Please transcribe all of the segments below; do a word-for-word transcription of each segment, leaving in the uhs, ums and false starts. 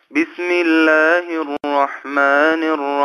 بسم الله الرحمن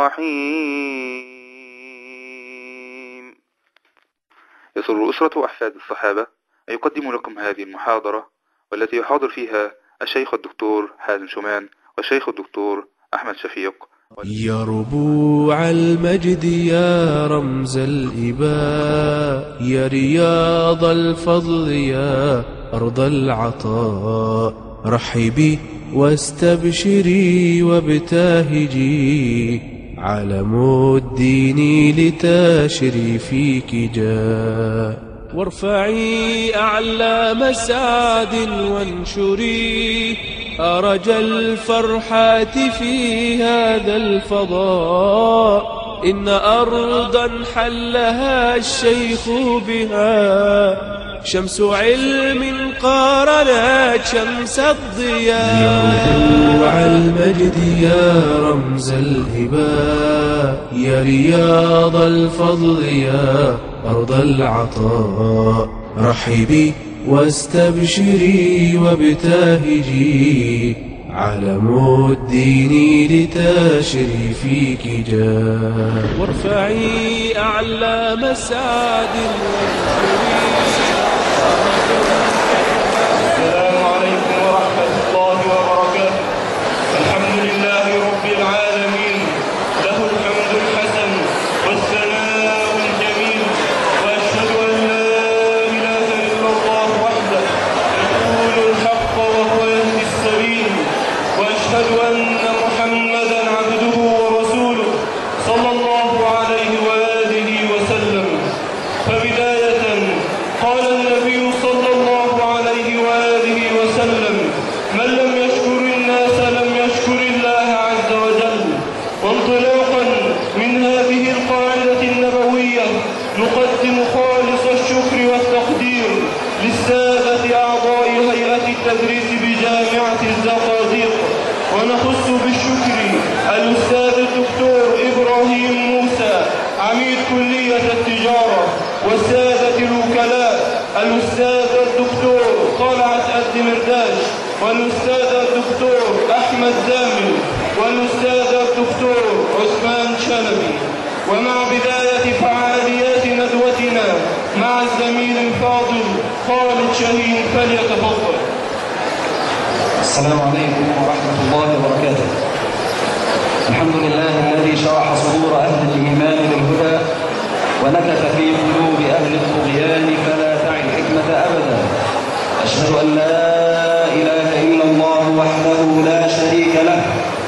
الرحيم. يسر أسرة أحفاد الصحابة أن يقدم لكم هذه المحاضرة، والتي يحاضر فيها الشيخ الدكتور حازم شومان والشيخ الدكتور أحمد شفيق. يا ربوع المجد يا رمز الإباء، يا رياض الفضل يا أرض العطاء، رحبي واستبشري وابتهجي، علم الدين لتشريفك جاء. وارفعي أعلى مسعد وانشري أرج الفرحات في هذا الفضاء، إن أرضا حلها الشيخ بها، شمس علم قارنت شمس الضياء. يا ربوع المجد يا رمز الهباء، يا رياض الفضل يا أرض العطاء، رحبي واستبشري وابتهجي، علم الدين لتشريفك جاء. وارفعي أعلى مسعد وانشري. السلام عليكم ورحمة الله وبركاته. الحمد لله رب العالمين، له الحمد الحسن والثناء الجميل، وأشهد أن لا إله إلا الله وحده يقول الحق وهو يهدي السبيل، وأشهد أن محمدا عبده ورسوله صلى الله عليه وآله وسلم. فبداية قال النبي صلى الله عليه وآله وسلم: من لم يشكر الناس لم يشكر الله عز وجل. وانطلاقا من هذه القاعدة النبوية نقدم خالص الشكر والتقدير للسادة أعضاء هيئة التدريس بجامعة الزقازيق، ونخص بالشكر الأستاذ الدكتور إبراهيم موسى عميد كلية التجارة، والسادة الوكلاء الأستاذ الدكتور طلعت الدمرداش، والأستاذ الدكتور أحمد زامل، والأستاذ الدكتور عثمان شلبي. ومع بداية فعاليات ندوتنا مع الزميل الفاضل خالد شاهين، فليتفضل. السلام عليكم ورحمة الله وبركاته. الحمد لله الذي شرح صدور أهل الإيمان للهدى، ونكت في قلوب أهل الطغيان فلا تعي الحكمة أبدا. أشهد أن لا إله إلا الله وحده لا شريك له،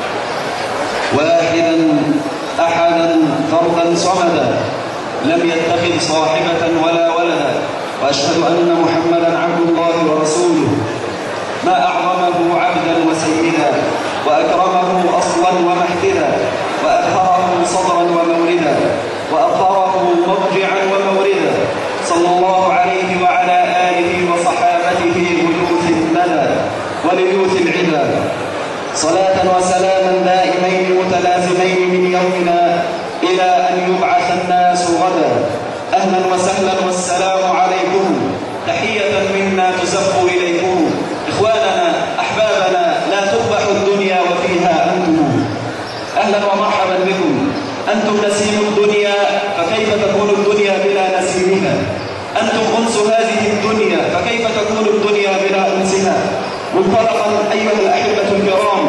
واحدا أحدا فردا صمدا، لم يتخذ صاحبة ولا ولدا. وأشهد أن محمدا عبد الله ورسوله، ما أعظمه عبدا وسيدا، وأكرمه أصلا ومحددا، وأطهره صدرا وموردا، وأطهره مضجعا وموردا، صلى الله عليه وعلى آله وصحابته بيوت الندى وليوت العدا. صلاة وسلاما دائمين متلازمين من يومنا إلى أن يبعث الناس غدا. أهلا وسهلا والسلام عليكم، تحية منا تزف إليكم. إخواننا أحبابنا، لا تقبح الدنيا وفيها أنتم. أهلا ومرحبا بكم. أنتم نسيم الدنيا، فكيف تكون الدنيا بلا نسيمها؟ أنتم أنس هذه الدنيا، فكيف تكون الدنيا بلا أنسها؟ منطلقا أيها الأحبة الكرام،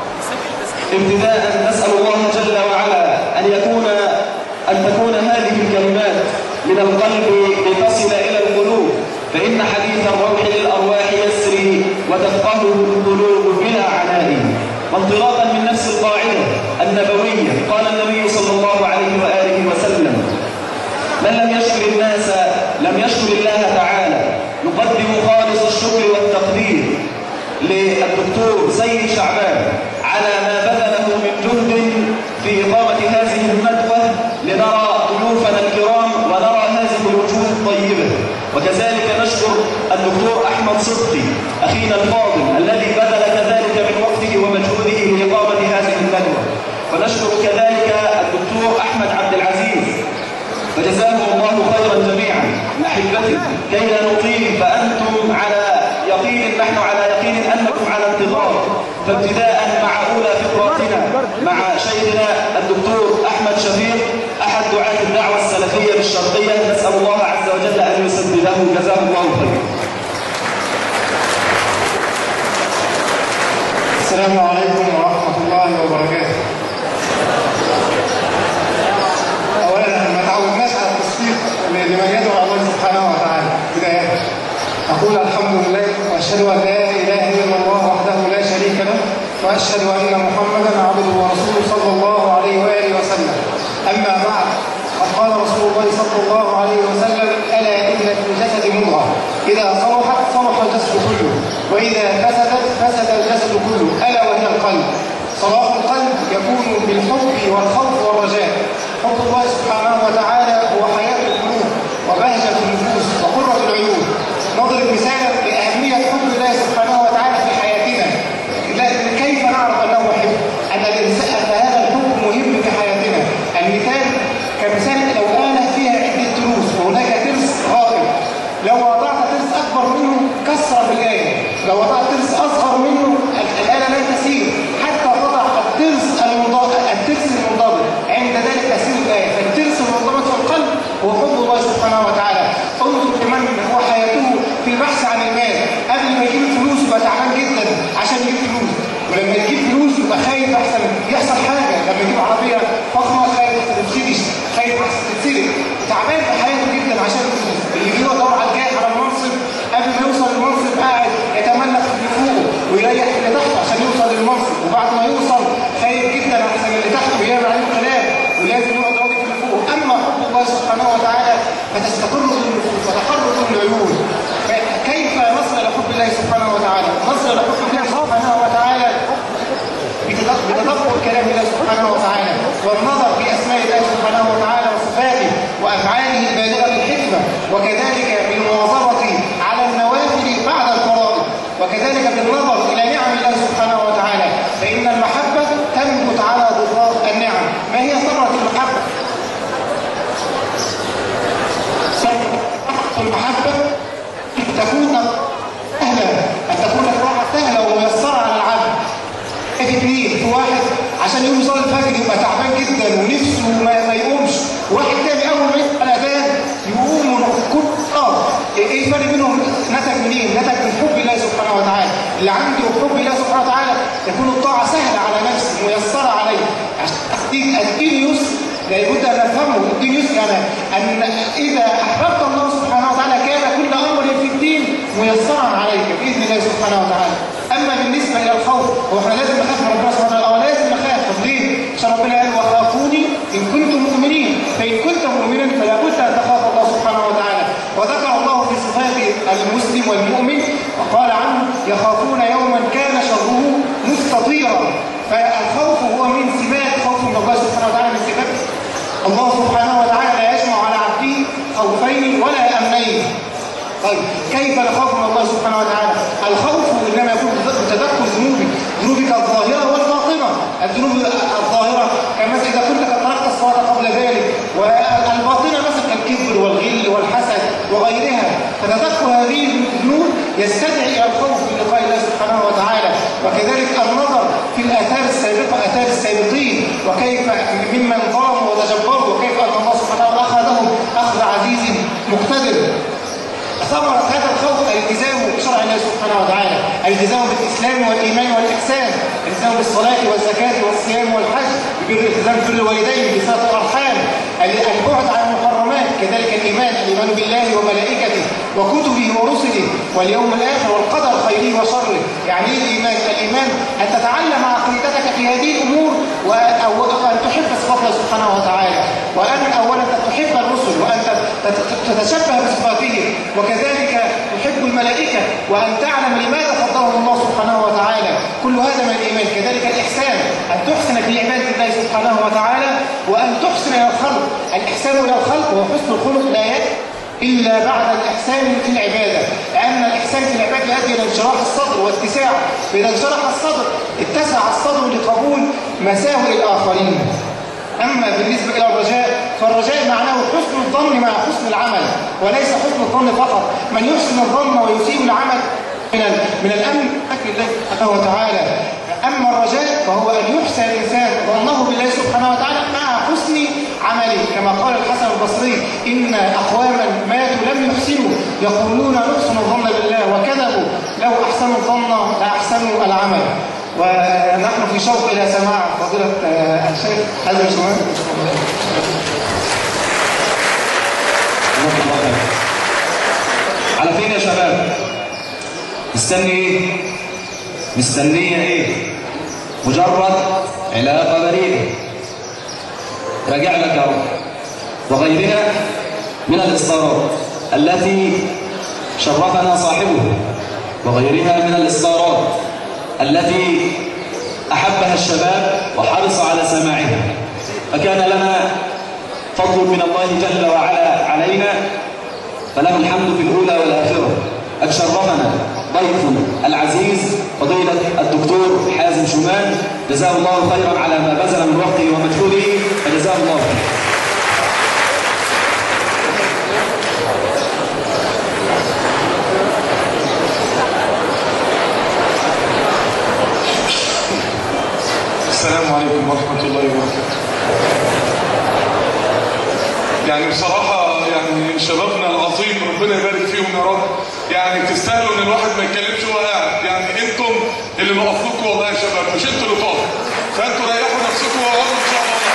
ابتداء نسأل الله جل وعلا أن يكون أن تكون هذه الكلمات من القلب لتصل إلى القلوب، فإن حديث الروح للأرواح يسري وتفقهه القلوب بلا عناء. وانطلاقا من نفس القاعدة النبوية قال النبي صلى الله عليه وآله وسلم: من لم يشكر الناس لم يشكر الله تعالى. نقدم خالص الشكر والتقدير للدكتور سيد شعبان على ما بذله من جهد في إقامة هذه الندوة، لنرى ضيوفنا الكرام ونرى هذه الوجوه الطيبة. وكذلك نشكر الدكتور أحمد صدقي أخينا الفاضل الذي بذل كذلك من وقته ومجهوده لإقامة هذه الندوة. ونشكر كذلك الدكتور أحمد عبد العزيز، فجزاهم الله خيرا جميعا. أحبتي، كي لا نطيل فأنتم على يقين يقين نحن على يقين أنكم على انتظار. فابتداء مع أولى فقراتنا مع شيخنا الدكتور أحمد شفيق أحد دعاة الدعوة السلفية بالشرقية، نسأل الله عز وجل أن يسدده جزاه الله خيرا. السلام عليكم ورحمة الله وبركاته. أولا ما تعودناش على التصفيق لما يدعو الله سبحانه وتعالى. بداية أقول الحمد لله وأشهد أن لا إله إلا الله وحده لا شريك له، وأشهد أن محمدا عبده ورسوله صلى الله عليه وآله وسلم. أما بعد، قد قال رسول الله صلى الله عليه وسلم: ألا إن في الجسد مضغة إذا صلحت صلح الجسد كله، وإذا فسدت فسد الجسد كله، ألا وهي القلب. صلاح القلب يكون بالحب والخوف والرجاء. حب الله سبحانه وتعالى هو حياة القلوب وبهجة النفوس وقرة العيون. نضرب مثالا لأهمية حب الله سبحانه وتعالى في حياتنا. كيف نعرف أنه محب؟ أن الإنسان هذا الحب مهم في حياتنا. المثال كمثال لو آلة فيها عدة تروس وهناك ترس غائب، لو وضعت ترس أكبر منه كسر بالآية، لو وضعت ترس أصغر منه الآلة لا تسير حتى تضع الترس المنضبط الترس المنضبط، عند ذلك تسير الآية. فالترس المنضبط في القلب هو حب الله سبحانه وتعالى. انظر لمن هو حياته في البحث عن المال، قبل ما يجيب فلوس يبقى تعبان جدا عشان يجيب فلوس، ولما يجيب فلوس يبقى خايف احسن يحصل حاجه، لما يجيب عربيه فخمه خايف تتخدش، خايف احسن تتسرق، تعبان في حياته جدا عشان الفلوس. اللي بيدور على الجاه على المنصب قبل ما يوصل للمنصب قاعد يتملك اللي فوقه ويريح اللي تحته عشان يوصل للمنصب، وبعد ما يوصل خايف جدا احسن اللي تحته ويعمل عليه كلام ولازم يقعد راضي في اللي فوقه. اما حب الله سبحانه وتعالى فتستقر النفوس وتقر العيون. كيف نصل الى حب الله سبحانه وتعالى؟ نصل الى حب الله سبحانه وتعالى بتدبر كلام الله سبحانه وتعالى، والنظر في اسماء الله سبحانه وتعالى وصفاته وافعاله البالغه الحكمه، وكذلك بالمواظبه على النوافل بعد الفرائض، وكذلك بالنظر الى نعم الله سبحانه وتعالى، فان المحبه تنبت على ضرار النعم. ما هي ثمره المحبه؟ المحبه تكون سهله، ان تكون الراحه سهله وميسره على العبد. اثنين في واحد عشان يقوم يصلي الفجر يبقى تعبان جدا ونفسه ما, ما يقومش، واحد تاني اول ما يبقى الاذان يقوم كل اه ايه الفرق بينهم؟ نتج منين؟ نتج من حب الله سبحانه وتعالى. اللي عنده حب الله سبحانه وتعالى تكون الطاعه سهله على نفسه ميسره عليه. عشان الدين يسر لابد ان نفهمه. الدين يسر يعني ان اذا احببت الله سبحانه وتعالى كان كل امر في الدين ميسرا عليك باذن الله سبحانه وتعالى. اما بالنسبه الى الخوف، هو احنا لازم نخاف من ربنا سبحانه وتعالى؟ اه لازم نخاف. طب ليه؟ عشان ربنا قال: وخافوني ان كنتم مؤمنين. فان كنت مؤمنا فلا بد ان تخاف الله سبحانه وتعالى. وذكر الله في صفات المسلم والمؤمن وقال عنه: يخافون يوما كان شره مستطيرا. فالخوف هو من سمات خوف من الله سبحانه وتعالى، من سمات الله سبحانه وتعالى لا يجمع على عبده خوفين ولا امنين. طيب كيف نخاف من الله سبحانه وتعالى؟ الخوف انما يكون بتذكر ذنوبك، ذنوبك الظاهره والباطنه. الذنوب الظاهره كمثلا اذا كنت قد تركت الصلاه قبل ذلك، والباطنه مثلا كالكبر والغل والحسد وغيرها. فتذكر هذه الذنوب يستدعي الى الخوف من لقاء الله سبحانه وتعالى. وكذلك النظر في الاثار السابقه، اثار السابقين، وكيف ممن ظلموا وتجبروا، وكيف ان الله سبحانه وتعالى اخذهم اخذ عزيز مقتدر. ثمرة هذا الخوف الالتزام بشرع الله سبحانه وتعالى، الالتزام بالإسلام والإيمان والإحسان، الالتزام بالصلاة والزكاة والصيام والحج، بالالتزام بالوالدين، بصلة الأرحام، البعد عن المحرمات، كذلك الإيمان، الإيمان بالله وملائكته وكتبه ورسله واليوم الآخر والقدر خيره وشره. يعني ايه الإيمان؟ الإيمان أن تتعلم عقيدتك في هذه الأمور، وأن تحب صفات الله سبحانه وتعالى، وأن أولا تحب الرسل، وأن تتشبه بصفاتهم، وكذلك تحب الملائكة، وأن تعلم لماذا فضلهم الله سبحانه وتعالى. كل هذا من الإيمان. كذلك الإحسان، أن تحسن في عبادة الله سبحانه وتعالى، وأن تحسن إلى الخلق. الإحسان إلى الخلق وحسن الخلق لا يأتي إلا بعد الإحسان في العبادة، لأن الإحسان في العبادة يؤدي إلى انشراح الصدر واتساعه. فإذا انشرح الصدر اتسع الصدر لقبول مساوئ الآخرين. أما بالنسبة إلى الرجاء، فالرجاء معناه حسن الظن مع حسن العمل، وليس حسن الظن فقط. من يحسن الظن ويسيء العمل من من الامن اكل الله سبحانه وتعالى. اما الرجاء فهو ان يحسن الانسان ظنه بالله سبحانه وتعالى مع حسن عمله، كما قال الحسن البصري: ان اقواما ماتوا لم يحسنوا يقولون نحسن الظن بالله وكذبوا لو احسنوا الظن لاحسنوا العمل. ونحن في شوق الى سماع فضيله الشيخ حازم شمعان. على فين يا شباب؟ مستني ايه؟ مستنية ايه؟ مجرد علاقة بريئة. راجع لك يا رب. وغيرها من الإصدارات التي شرفنا صاحبه، وغيرها من الإصدارات التي أحبها الشباب وحرص على سماعها، فكان لنا فضل من الله جل وعلا علينا، فله الحمد في الأولى والآخرة. قد شرفنا ضيف العزيز فضيلة الدكتور حازم شمعان، جزاه الله خيرا على ما بذل من وقته ومجهوده، فجزاه الله خيرا. السلام عليكم ورحمة الله وبركاته. يعني بصراحة يعني شبابنا العظيم ربنا يبارك فيهم يا رب، يعني تستاهلوا ان الواحد ما يتكلمش وهو قاعد. يعني انتم اللي نقف لكم والله يا شباب، مش انتوا اللي تقفوا، فانتوا ريحوا نفسكم وقفوا ان شاء الله.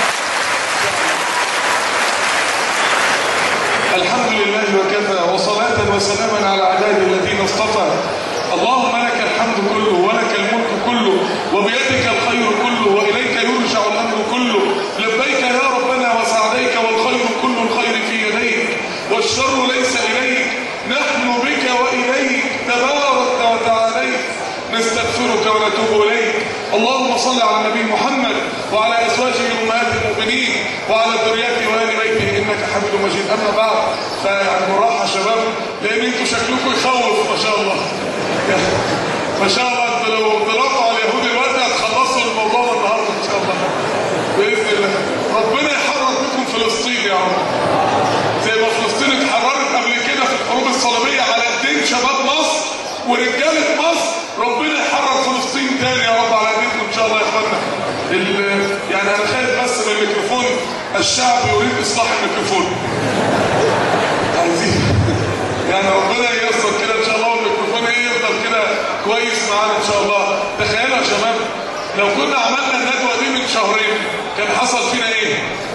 الحمد لله وكفى، وصلاة وسلاما على عباده الذين اصطفى. اللهم لك الحمد كله ولك الملك كله وبيدك الخير كله وإليك يرجع الأمر كله. لبيك يا ربنا وسعديك والخير كل الخير في يديك والشر ليس إليك. نحن بك وإليك تبارك وتعاليك، نستغفرك ونتوب إليك. اللهم صل على النبي محمد وعلى أزواجه أمهات المؤمنين وعلى ذريته وآل بيته إنك حميد مجيد. أما بعد، فيعني بالراحة شباب، لأن أنتوا شكلكم يخوف ما شاء الله. ما شاء الله انتوا لو انطلقتوا على اليهود دلوقتي هتخلصوا الموضوع النهارده ان شاء الله باذن الله. ربنا يحرر بكم فلسطين يا رب، زي ما فلسطين اتحررت قبل كده في الحروب الصليبيه على ايدين شباب مصر ورجاله مصر. ربنا يحرر فلسطين تاني يا رب على ايديكم ان شاء الله يا اخوانا. يعني انا خايف بس من الميكروفون، الشعب يريد اصلاح الميكروفون. عايزين يعني ربنا ييسر كده ان شاء الله، والميكروفون ايه يفضل كده كويس معانا ان شاء الله. تخيلوا يا شباب لو كنا عملنا الندوه دي من شهرين كان حصل فينا ايه؟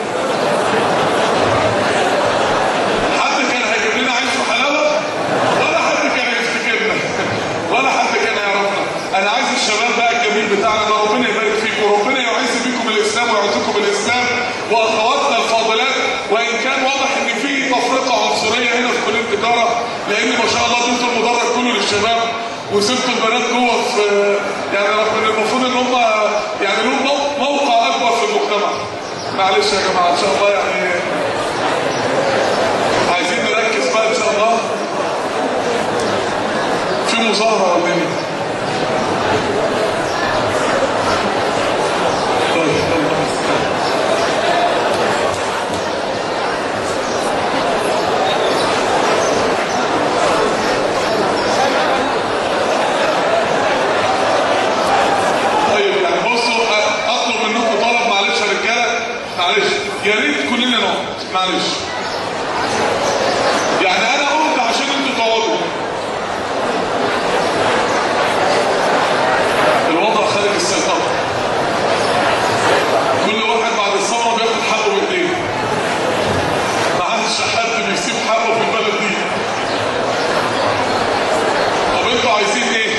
حد كان هيجيب لنا عيش وحلاوه؟ ولا حد كان هيفتكرنا ولا حد كان يعرفنا. انا عايز الشباب بقى الجميل بتاعنا ده ربنا يبارك فيكم وربنا يعز بيكم الاسلام ويعزكم بالاسلام. واخواتنا الفاضلات، وان كان واضح ان في تفرقه عنصريه هنا في كليه التجاره، لان ما شاء الله اديتوا المدرج كله للشباب وسبتوا البنات جوه في، يعني المفروض ان هم يعني لهم موقع اكبر في المجتمع. معلش يا جماعه ان شاء الله، يعني عايزين نركز بقى ان شاء الله. في مظاهره ولا ايه؟ طيب يا ريت كلنا نقعد، معلش. يعني انا قلت عشان انتوا تقعدوا. الوضع خارج السيطره. كل واحد بعد الثوره بياخد حقه بايديه. ما عادش حد بيسيب حقه في البلد دي. طب انتوا عايزين ايه؟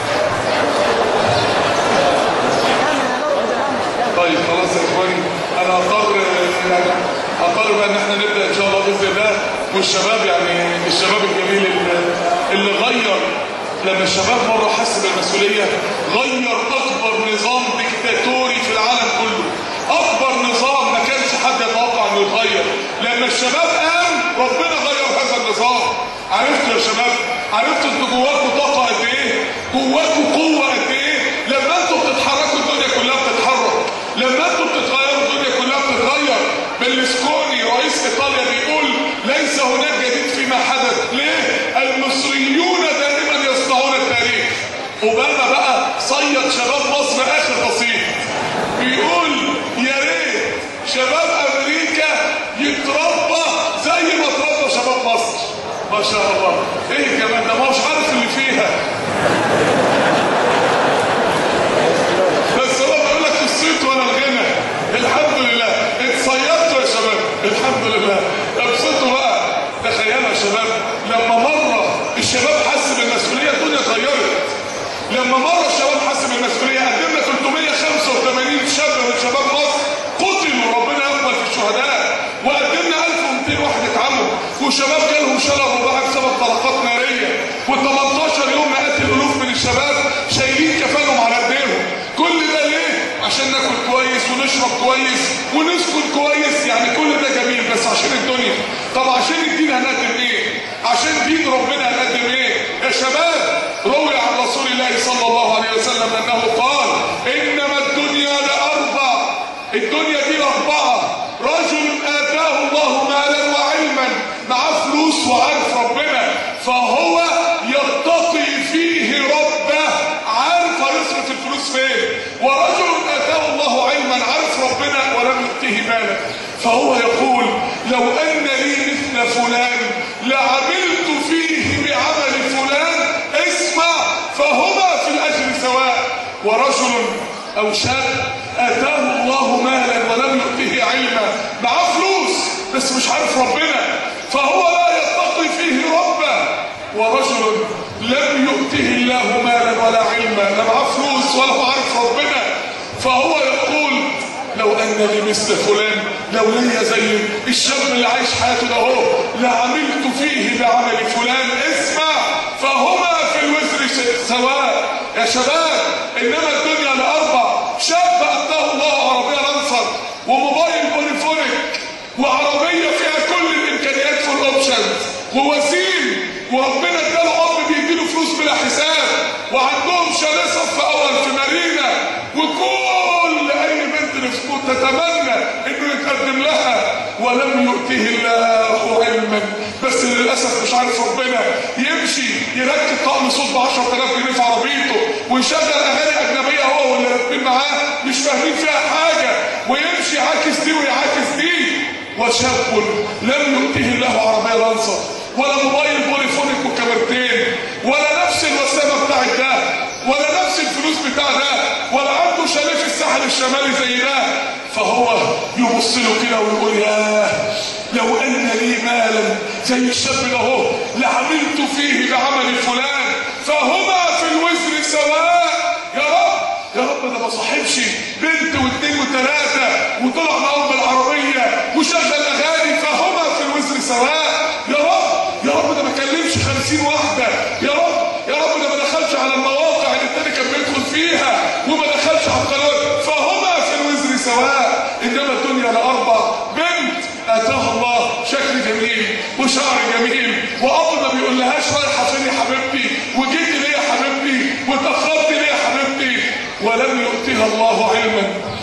طيب خلاص يا اخواني، انا اضطر يعني اضطر بقى ان احنا نبدا ان شاء الله باذن الله. والشباب يعني الشباب الجميل اللي غير، لما الشباب مره حس بالمسؤوليه غير اكبر نظام ديكتاتوري في العالم كله. اكبر نظام ما كانش حد يتوقع انه يتغير. لما الشباب قام ربنا غير هذا النظام. عرفتوا يا شباب؟ عرفتوا انتوا جواكوا طاقه قد ايه؟ جواكوا قوه قد ايه؟ لما انتوا بتتحركوا الدنيا كلها بتتحرك. لما انتوا بتتغيروا الدنيا كلها بتتغير. بيرلسكوني رئيس ايطاليا بيقول ليس هناك جديد فيما حدث. ليه؟ المصريون دائما يصنعون التاريخ. ما شاء الله. ايه كمان ده؟ ما مش عارف اللي فيها. بس هو بيقول لك الصيت ولا الغنى. الحمد لله اتصيدتوا يا شباب، الحمد لله. ابسطوا بقى. تخيلوا يا شباب لما مره الشباب حس بالمسؤوليه الدنيا اتغيرت. لما مره الشباب حس بالمسؤوليه قدمنا ثلاثمية وخمسة وثمانين شاب من شباب مصر قتلوا، ربنا يقبل في الشهداء، وقدمنا ألف ومئتين واحد اتعموا، وشباب جالهم شلل رباعي بسبب طلقات ناريه، و18 يوم مئات الالوف من الشباب شايلين كفانهم على ايديهم. كل ده ليه؟ عشان ناكل كويس ونشرب كويس ونسكن كويس، يعني كل ده جميل بس عشان الدنيا. طب عشان الدين هنقدم ايه؟ عشان دين ربنا هنقدم ايه؟ يا شباب روي عن رسول الله صلى الله عليه وسلم انه قال انما الدنيا لاربع. الدنيا دي لاربعه: رجل اتاه الله مالا وعلما، معاه فلوس وعارف ربنا فهو يتقي فيه ربه، عارف هيصرف الفلوس فين. ورجل اتاه الله علما، عارف ربنا ولم يؤته مالا فهو يقول لو ان لي مثل فلان لعملت فيه بعمل فلان، اسمع، فهما في الاجر سواء. ورجل او شاب اتاه الله مالا ولم يؤته علما، معاه فلوس بس مش عارف ربنا فهو لا يتقي فيه ربه. ورجل لم يؤته الله مالا ولا علما، لا معاه فلوس ولا هو عارف ربنا فهو يقول لو ان لي مثل فلان، لو ليا زي الشاب اللي عايش حياته ده اهو لعملت فيه بعمل فلان، اسمع، فهما في الوزر سواء. يا شباب انما الدنيا لاربع: شاب اتاه الله عربيه لانسر وموبايل بوليفونيك وعربيه فيها كل الامكانيات في الاوبشنز ووسيم، وربنا اداله اب بيديله فلوس بلا حساب، وعندهم شاليه صف اول في مارينا، وكل اي بنت نفسها تتمنى انه يتقدم لها، ولم يؤته الله علما، بس للاسف مش عارف ربنا. يمشي يركب طقم صوت ب عشرة آلاف جنيه في عربيته ويشغل اغاني اجنبيه هو واللي راكبين معاه مش فاهمين فيها حاجه، ويمشي يعاكس دي ويعاكس دي. وشاب لم يؤته الله عربيه لانسر ولا موبايل بوليفونيك وكاميرتين ولا نفس الوسامه بتاعت ده ولا نفس الفلوس بتاع ده ولا عنده شاليه في الساحل الشمالي زي ده، فهو يبص له كده ويقول ياه لو ان لي مالا زي الشاب ده اهو لعملت فيه بعمل فلان فهما في الوزر سواء. يا رب يا رب ده ما صاحبش بنت واثنين وثلاثه وطلع معاهم بالعربيه وشغل اغاني فهما في الوزر سواء. يا رب يا رب ده ما كلمش خمسين واحده. يا رب يا رب ده ما دخلش على المواقع اللي التاني كان بيدخل فيها وما دخلش على القنوات فهما في الوزر سواء. انما الدنيا لاربع: بنت اتاها الله شكل جميل وشعر جميل واب ما بيقولهاش رايحه فين يا حبيبتي وجيت ليه يا حبيبتي واتاخرت ليه يا حبيبتي، ولم يؤتها الله علما.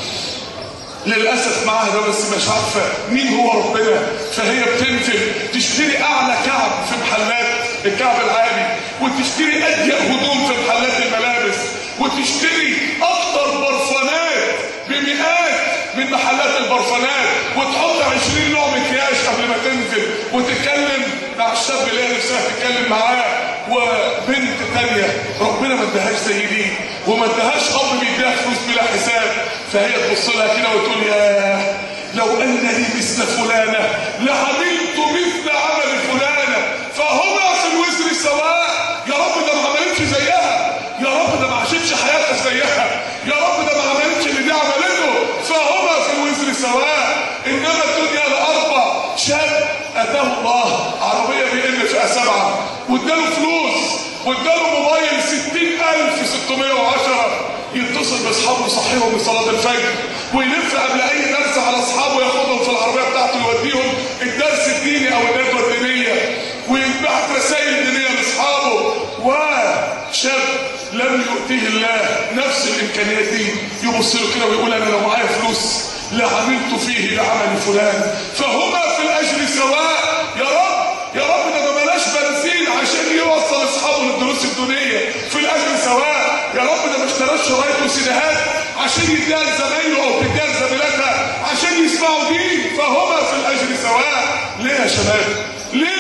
للاسف معاها ده بس مش عارفه مين هو ربنا، فهي بتنزل تشتري اعلى كعب في محلات الكعب العالي، وتشتري اضيق هدوم في محلات الملابس، وتشتري اكتر برفانات بمئات من محلات البرفانات، وتحط عشرين نوع مكياج قبل ما تنزل، وتتكلم مع الشاب اللي هي نفسها تتكلم معاه. وبنت تانية ربنا ما ادهاش زي دي وما ادهاش اب بيديها فلوس بلا حساب، فهي تبص لها كده وتقول ياه لو ان لي مثل فلانه لعملت مثل عمل فلانه فهما في الوزر سواء. يا رب ده ما عملتش زيها، يا رب ده ما عاشتش حياتها زيها، يا رب ده ما عملتش اللي دي عملته فهما في الوزر سواء. انما الدنيا لاربع: شاب اتاه الله عربيه بي ام فئه سبعه واداله فلوس واداله موبايل ستين ألف ستمية وعشرة، يتصل باصحابه يصحيهم بصلاه الفجر ويلف قبل اي درس على اصحابه ياخدهم في العربيه بتاعته يوديهم الدرس الديني او الندوه الدينيه ويبعت رسائل دينيه لاصحابه. وشاب لم يؤتيه الله نفس الامكانيات دي يبص له كده ويقول انا لو معايا فلوس لعملت فيه بعمل فلان فهما في الاجر سواء. يا رب يا رب ده ما بلاش بنزين عشان يوصل اصحابه للدروس الدينيه في الاجر سواء. يا رب ده ما اشتراش شرايط وسيديهات عشان يديها لزمايله او تديها لزميلاتها عشان يسمعوا دين فهما في الاجر سواء. ليه يا شباب؟ ليه؟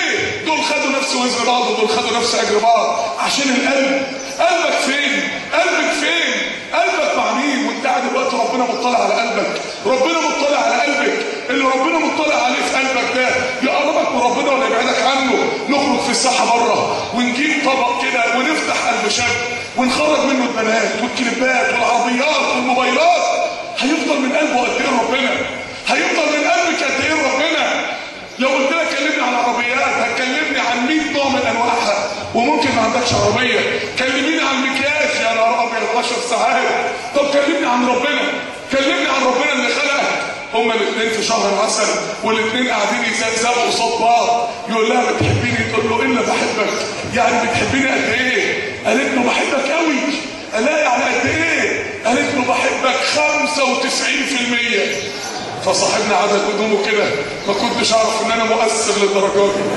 دول خدوا نفس وزن بعض ودول خدوا نفس اجر بعض عشان القلب. قلبك فين؟ قلبك فين؟ قلبك مع مين؟ وانت قاعد دلوقتي ربنا مطلع على قلبك، ربنا مطلع على قلبك. اللي ربنا مطلع عليه في قلبك ده يقربك من ربنا ولا يبعدك عنه؟ نخرج في الساحه بره ونجيب طبق كده ونفتح قلب شاب ونخرج منه البنات والكليبات والعربيات والموبايلات، هيفضل من قلبه قد ايه ربنا؟ هيفضل من قلبك قد ايه ربنا؟ لو قلت لك كلمني عن العربيات هتكلمني عن مية نوع من انواعها وممكن ما عندكش عربيه. كلميني عن مكياج يا نهار ابيض عشر ساعات. طب كلمني عن ربنا، كلمني عن ربنا اللي خلقك. هما الاثنين في شهر العسل والاثنين قاعدين يسابقوا قصاد بعض، يقول لها بتحبيني؟ تقول له الا بحبك. يعني بتحبيني قد ايه؟ قالت له بحبك قوي. لا يعني قد ايه؟ قالت له بحبك خمسة وتسعين في المية. فصاحبنا عدد هدومه كده، ما كنتش اعرف ان انا مؤثر للدرجات دي.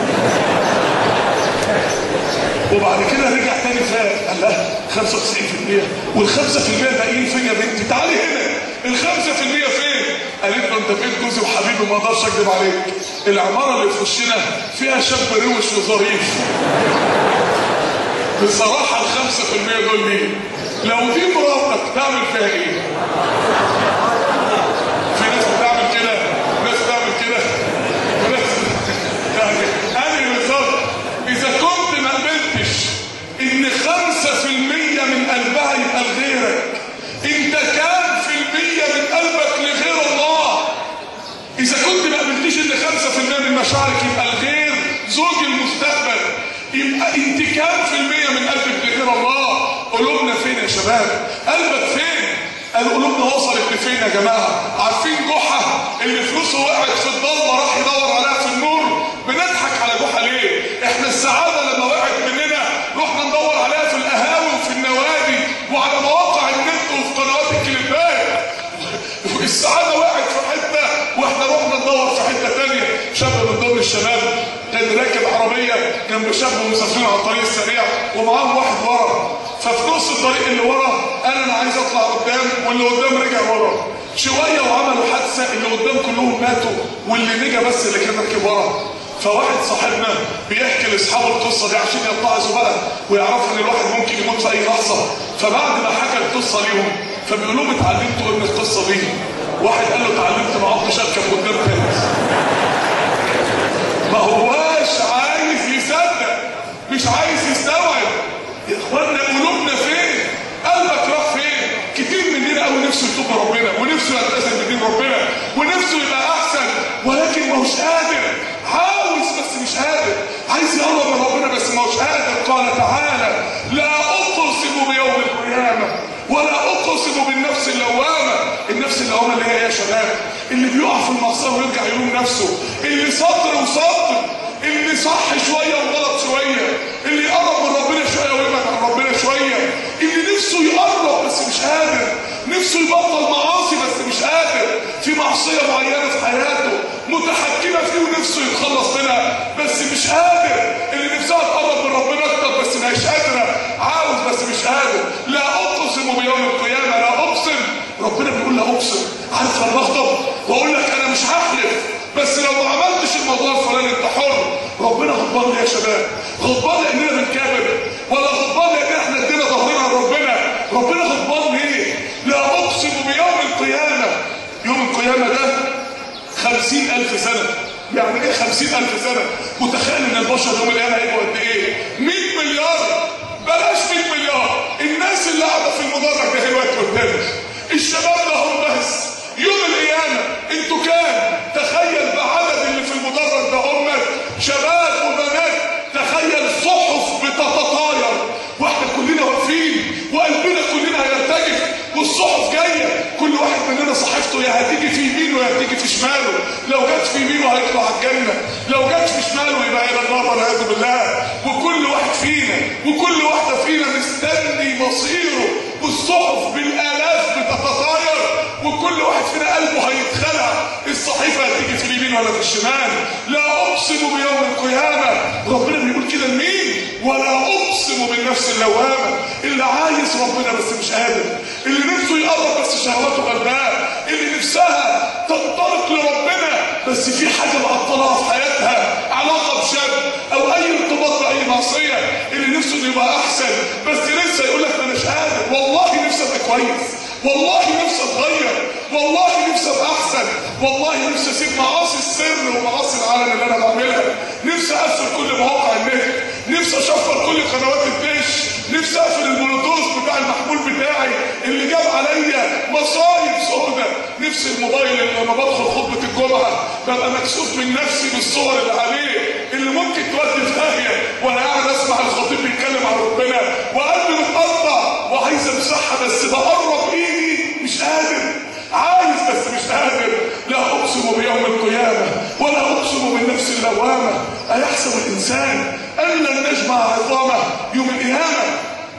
وبعد كده رجع تاني فاق، قال لها خمسة وتسعين في المية والخمسة في المية الباقيين فين يا بنتي؟ تعالي هنا، الخمسة في المية فين؟ قالت له انت بقيت جوزي وحبيبي ما اقدرش اكذب عليك. العماره اللي في وشنا فيها شاب روش وظريف. بصراحه الخمسة في المية دول مين؟ لو دي مراتك تعمل فيها ايه؟ في ناس بتعمل كده، ناس بتعمل كده، وناس يعني انا بالظبط اذا كنت ما قبلتش ان خمسة في المية من قلبها يبقى لغيرك، انت كام في المية من قلبك لغير الله؟ اذا كنت ما قبلتيش ان خمسة في المية من مشاعرك يبقى لغير زوج المستقبل، يبقى انت كام في المية من قلبك لغير الله؟ قلوبنا فين يا شباب؟ قلبك فين؟ قلوبنا وصلت لفين يا جماعه؟ عارفين جحا اللي فلوسه وقعت في الضلمه راح يدور عليها في النور؟ بنضحك على جحا ليه؟ احنا السعاده لما وقعت مننا رحنا ندور عليها في القهاوي وفي النوادي وعلى مواقع النت وفي قنوات الكليبات. السعاده وقعت في حته واحنا رحنا ندور في حته ثانيه. شاب من ضمن الشباب كان راكب عربيه جنب شاب ومسافرين على الطريق السريع ومعاهم واحد ورا، ففي نص الطريق اللي ورا قال انا عايز اطلع قدام واللي قدام رجع ورا شويه وعملوا حادثه، اللي قدام كلهم ماتوا واللي نجا بس اللي كان راكب ورا. فواحد صاحبنا بيحكي لاصحابه القصه دي عشان يتعظوا بقى ويعرفوا ان الواحد ممكن يموت في اي لحظه. فبعد ما حكى القصه ليهم فبيقول لهم اتعلمتوا ان القصه دي؟ واحد قال له اتعلمت ما عدتش اركب قدام تاني. ما هواش عايز يصدق، مش عايز يستوعب. يا اخوانا قلوبنا فين؟ قلبك راح فين؟ كتير مننا قوي نفسه يتوب ربنا ونفسه يلتزم بدين ربنا ونفسه يبقى احسن، ولكن ما هوش قادر. عاوز بس مش قادر، عايز يقرب من ربنا بس ما هوش قادر. قال تعالى لا اقسم بيوم القيامه ولا اقسم بالنفس اللوامه. النفس اللوامه اللي هي يا شباب اللي بيقع في المعصيه ويرجع يلوم نفسه، اللي سطر وسطر، اللي صح شويه وغلط شويه، اللي يقرب من ربنا شويه ويبعد عن ربنا شويه، اللي نفسه يقرب بس مش قادر، نفسه يبطل معاصي بس مش قادر، في معصيه معينه في حياته متحكمه فيه ونفسه يتخلص منها بس مش قادر، اللي نفسها تقرب من ربنا اكتر بس مش قادره، عاوز بس مش قادر. لا اقسم بيوم القيامه، لا اقسم. ربنا بيقول لا اقسم. عارف لما اغضب واقول لك انا مش هحلف بس لو ما عملتش الموضوع الفلاني انت حر، ربنا غضبان ليه يا شباب؟ غضبان لاننا بنكابر ولا غضبان لان احنا ادينا ظهرنا لربنا؟ ربنا غضبان ليه؟ لا اقسم بيوم القيامه. يوم القيامه ده خمسين الف سنه. يعني ايه خمسين الف سنه؟ متخيل ان البشر يوم القيامه هيبقوا قد ايه؟ مية مليار. بلاش مية مليار، الناس اللي قاعده في المدرج ده دلوقتي قدامك، الشباب ده هم بس. يوم القيامه انتوا كام؟ تخيل بعدد اللي في المدرج ده هم شباب وبنات، تخيل صحف بتتطاير واحنا كلنا واقفين وقلبنا كلنا هيرتجف والصحف جايه، كل واحد مننا صحيفته يا هتيجي في يمينه يا هتيجي في شماله، لو جت في يمينه هيطلع الجنه، لو جت في شماله يبقى الى النار والعياذ بالله. وكل واحد فينا وكل واحده فينا مستني مصيره والصحف بالالاف بتتطاير وكل واحد فينا قلبه هيتخلع، الصحيفه هتيجي في اليمين ولا في الشمال. لا اقسم بيوم القيامه. ربنا بيقول كده لمين؟ ولا اقسم بالنفس اللوامه. اللي عايز ربنا بس مش قادر، اللي نفسه يقرب بس شهواته غلبان، اللي نفسها تنطلق لربنا بس في حاجه معطلها في حياتها، علاقه بشاب او اي يبقى احسن، بس لسه يقول لك انا مش قادر، والله نفسي ابقى كويس، والله نفسي اتغير، والله نفسي ابقى احسن، والله نفسي اسيب معاصي السر ومعاصي العلن اللي انا بعملها، نفسي اقفل كل مواقع النت، نفسي اشفر كل قنوات الدش، نفسي اقفل البلوتوث بتاع المحمول بتاعي اللي جاب عليا مصايب سودة، نفسي الموبايل اللي لما بدخل خطبه الجمعه ببقى مكسوف من نفسي بالصور اللي عليه اللي ممكن تودي في داهيه، وانا قاعد اسمع الخطيب بيتكلم عن ربنا وقلبي متقطع وعايز امسحها بس بقرب ايدي مش قادر، عايز بس مش قادر. لا اقسم بيوم القيامه ولا اقسم بالنفس اللوامه، ايحسب الانسان ان لن نجمع عظامه يوم القيامه.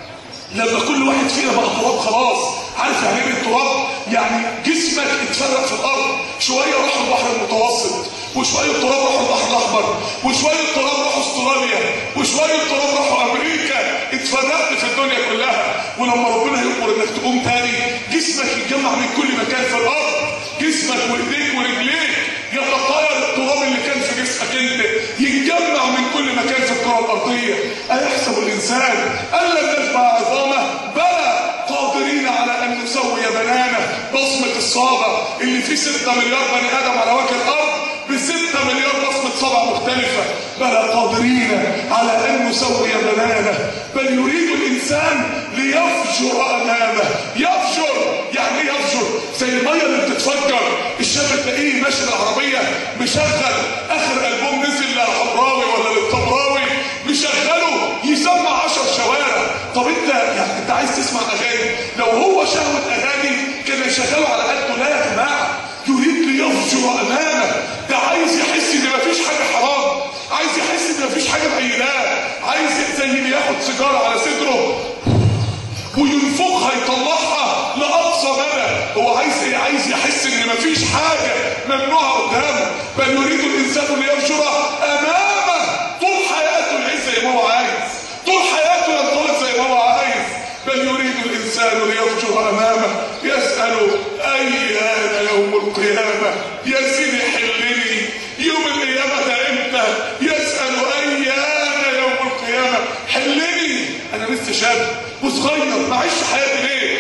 لما كل واحد فينا بقى تراب خلاص، عارف يعني ايه التراب؟ يعني جسمك اتفرق في الارض، شويه راحوا البحر المتوسط، وشويه التراب راحوا البحر الاحمر، وشويه التراب راحوا استراليا، وشويه التراب راحوا امريكا، اتفرقت في الدنيا كلها. ولما ربنا يأمر انك تقوم تاني جسمك يتجمع من كل مكان في الارض، جسمك وايديك ورجليك يتطاير التراب اللي كان في جسمك انت يتجمع من كل مكان في الكره الارضيه. ايحسب الانسان ان لن نجمع عظامه؟ بلى قادرين على ان نسوي بنانه. بصمه الصابع اللي فيه ستة مليار بني ادم على وجه الارض بستة مليار بصمه صابع مختلفه، بلى قادرين على ان نسوي بنانه. بل يريد الانسان ليفجر امامه. يفجر يعني ايه يفجر؟ زي الميه اللي بتتفجر، الشاب تلاقيه ماشي بالعربيه مشغل اخر البوم نزل للحمراوي ولا للطبراوي مشغله يسمع عشر شوارع. طب انت يعني انت عايز تسمع اغاني؟ لو هو شهوه اغاني كان يشغله على قده. لا يا جماعه، يريد ليفجر امامه، ده عايز يحس ان مفيش حاجه حرام، عايز يحس ان مفيش حاجه مقيداه، عايز زي اللي ياخد سيجاره على صدره وينفخها يطلعها لاقصى مدى. هو عايز ايه؟ عايز يحس ان مفيش حاجه ممنوعه قدامه. بل يريد الانسان ليفجر امامه، طول حياته يعيش زي ما هو عايز، طول حياته ينطلق زي ما هو عايز. بل يريد الانسان ليفجر امامه، يسال ايان يوم القيامه، يا سيدي حلني يوم القيامه ده امتى؟ يسال ايان يوم القيامه، حلني انا لسه شاب وصغير معيش حياتي ليه؟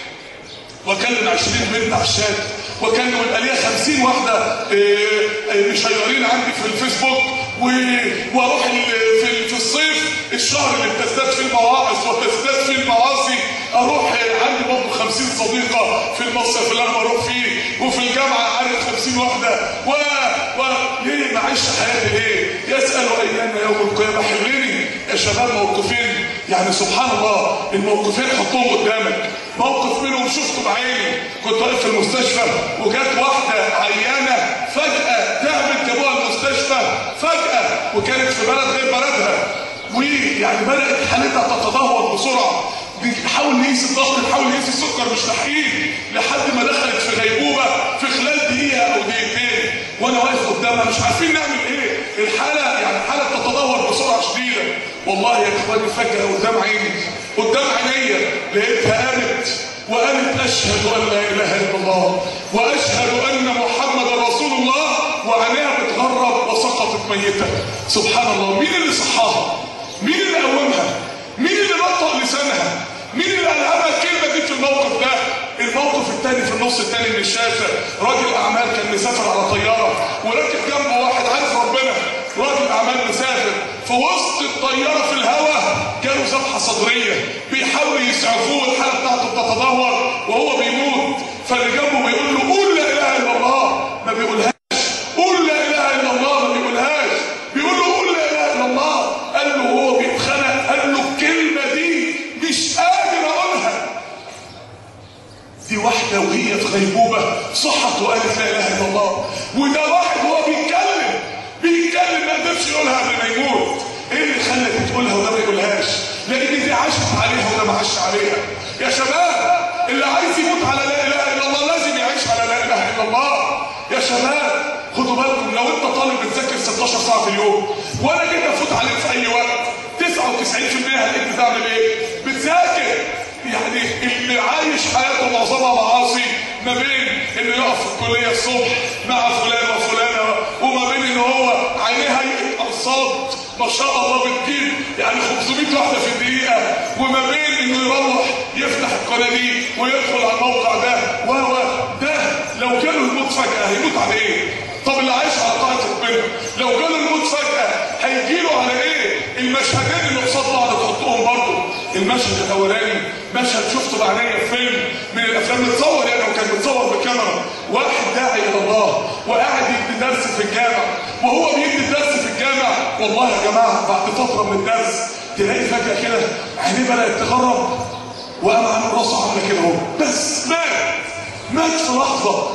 واكلم عشرين بنت على الشات، واكلم الاليه خمسين واحده مشيرين عندي في الفيسبوك، واروح في في الصيف الشهر اللي بتزداد فيه المواعظ وتزداد فيه المعاصي اروح عندي برضه خمسين صديقه في المصيف اللي انا بروح فيه، وفي الجامعه عارف خمسين واحده، و و ليه معيش حياتي ليه؟ يسال ايام يوم القيامه، حلني يا شباب. موقفين يعني سبحان الله، الموقفين حطوهم قدامك. موقف منهم شفته بعيني، كنت واقف في المستشفى وجات واحده عيانه فجاه تعبت، جابوها المستشفى فجاه وكانت في بلد غير بلدها، ويعني بدات حالتها تتدهور بسرعه، بنحاول نقيس الضغط نحاول نقيس السكر مش لاحقين، لحد ما دخلت في غيبوبه في خلال دقيقه او دقيقتين، وانا واقف قدامها مش عارفين نعمل ايه. الحاله يعني حاله تتدهور بسرعه شديده. والله يا اخواني فجاه قدام عيني قدام عينيا لقيتها قامت وقالت اشهد ان لا اله الا الله واشهد ان محمدا رسول الله، وعينيها بتغرب وسقطت ميته. سبحان الله، مين اللي صحاها؟ مين اللي قومها؟ مين اللي بطأ لسانها؟ مين اللي ألهمها الكلمة دي في الموقف ده؟ الموقف الثاني في النص الثاني من الشاشة، راجل أعمال كان مسافر على طيارة وراكب جنبه واحد عارف ربنا، راجل أعمال مسافر في وسط الطيارة في الهواء جاله ذبحة صدرية، بيحاولوا يسعفوه الحالة بتاعته بتتدهور وهو بيموت، فاللي جنبه بيقول له قول لا إله إلا الله، ما بيقولهاش. قول لا إله إلا الله، ما بيقولهاش. بيقول له قول لا إله إلا الله، قال له هو بيتخنق، قال له الكلمة دي مش قادر أقولها. دي واحدة وهي في غيبوبة صحت وقالت لا إله إلا الله، وده واحد هو بيتكلم بيتكلم ما قدرش يقولها قبل ما يموت. إيه اللي خلت تقولها وده ما يقولهاش؟ لأن دي عاشت عليها وده ما عاش عليها. يا شباب، اللي عايز يموت على لا إله إلا الله لازم يعيش على لا إله إلا الله. يا شباب خدوا بالكم، لو أنت طالب بتذاكر ستاشر ساعة في اليوم وأنا جيت أفوت عليك في أي وقت تسعة وتسعين في المية هتلاقيك بتعمل إيه؟ بتذاكر. يعني اللي عايش حياته معظمها معاصي، ما بين انه يقف في الكليه الصبح مع فلان وفلانه، وما بين ان هو عينيه هيئه ارصاد ما شاء الله بتجيب يعني خمسمية واحده في الدقيقه، وما بين انه يروح يفتح القناه دي ويدخل على الموقع ده وهو ده لو جاله الموت فجاه هيموت على ايه؟ طب اللي عايش على طاعه ربنا لو جاله الموت فجاه هيجيله على ايه؟ المشهدين اللي قصاد بعض تحطهم برضه. المشهد الاولاني مشهد شفته بعينيا في فيلم من الافلام متصور يعني وكان متصور بكاميرا، واحد داعي الى الله وقاعد يدي درس في الجامع، وهو بيدي الدرس في الجامع والله يا جماعه بعد فتره من الدرس تلاقي فجاه كده عينيه بدات تغرب وقام عامل راسه عامله كده اهو، بس مات مات في لحظه،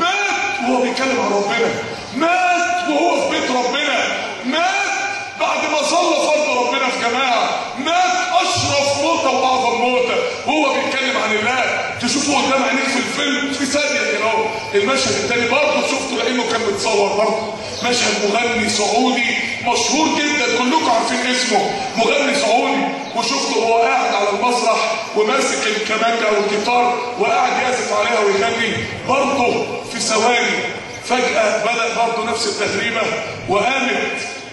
مات وهو بيتكلم عن ربنا، مات وهو في بيت ربنا، مات بعد ما صلى فرض ربنا في جماعه، مات اشرف موته واعظم موته وهو بيتكلم عن الله. تشوفه قدام عينيك في الفيلم في ثانيه كده اهو. المشهد الثاني برضه شفته لانه كان متصور برضه، مشهد مغني سعودي مشهور جدا كلكم عارفين اسمه، مغني سعودي، وشفته وهو قاعد على المسرح وماسك الكمانجه او الجيتار وقاعد يعزف عليها ويغني برضه في ثواني فجاه بدا برضه نفس التغريبه وقامت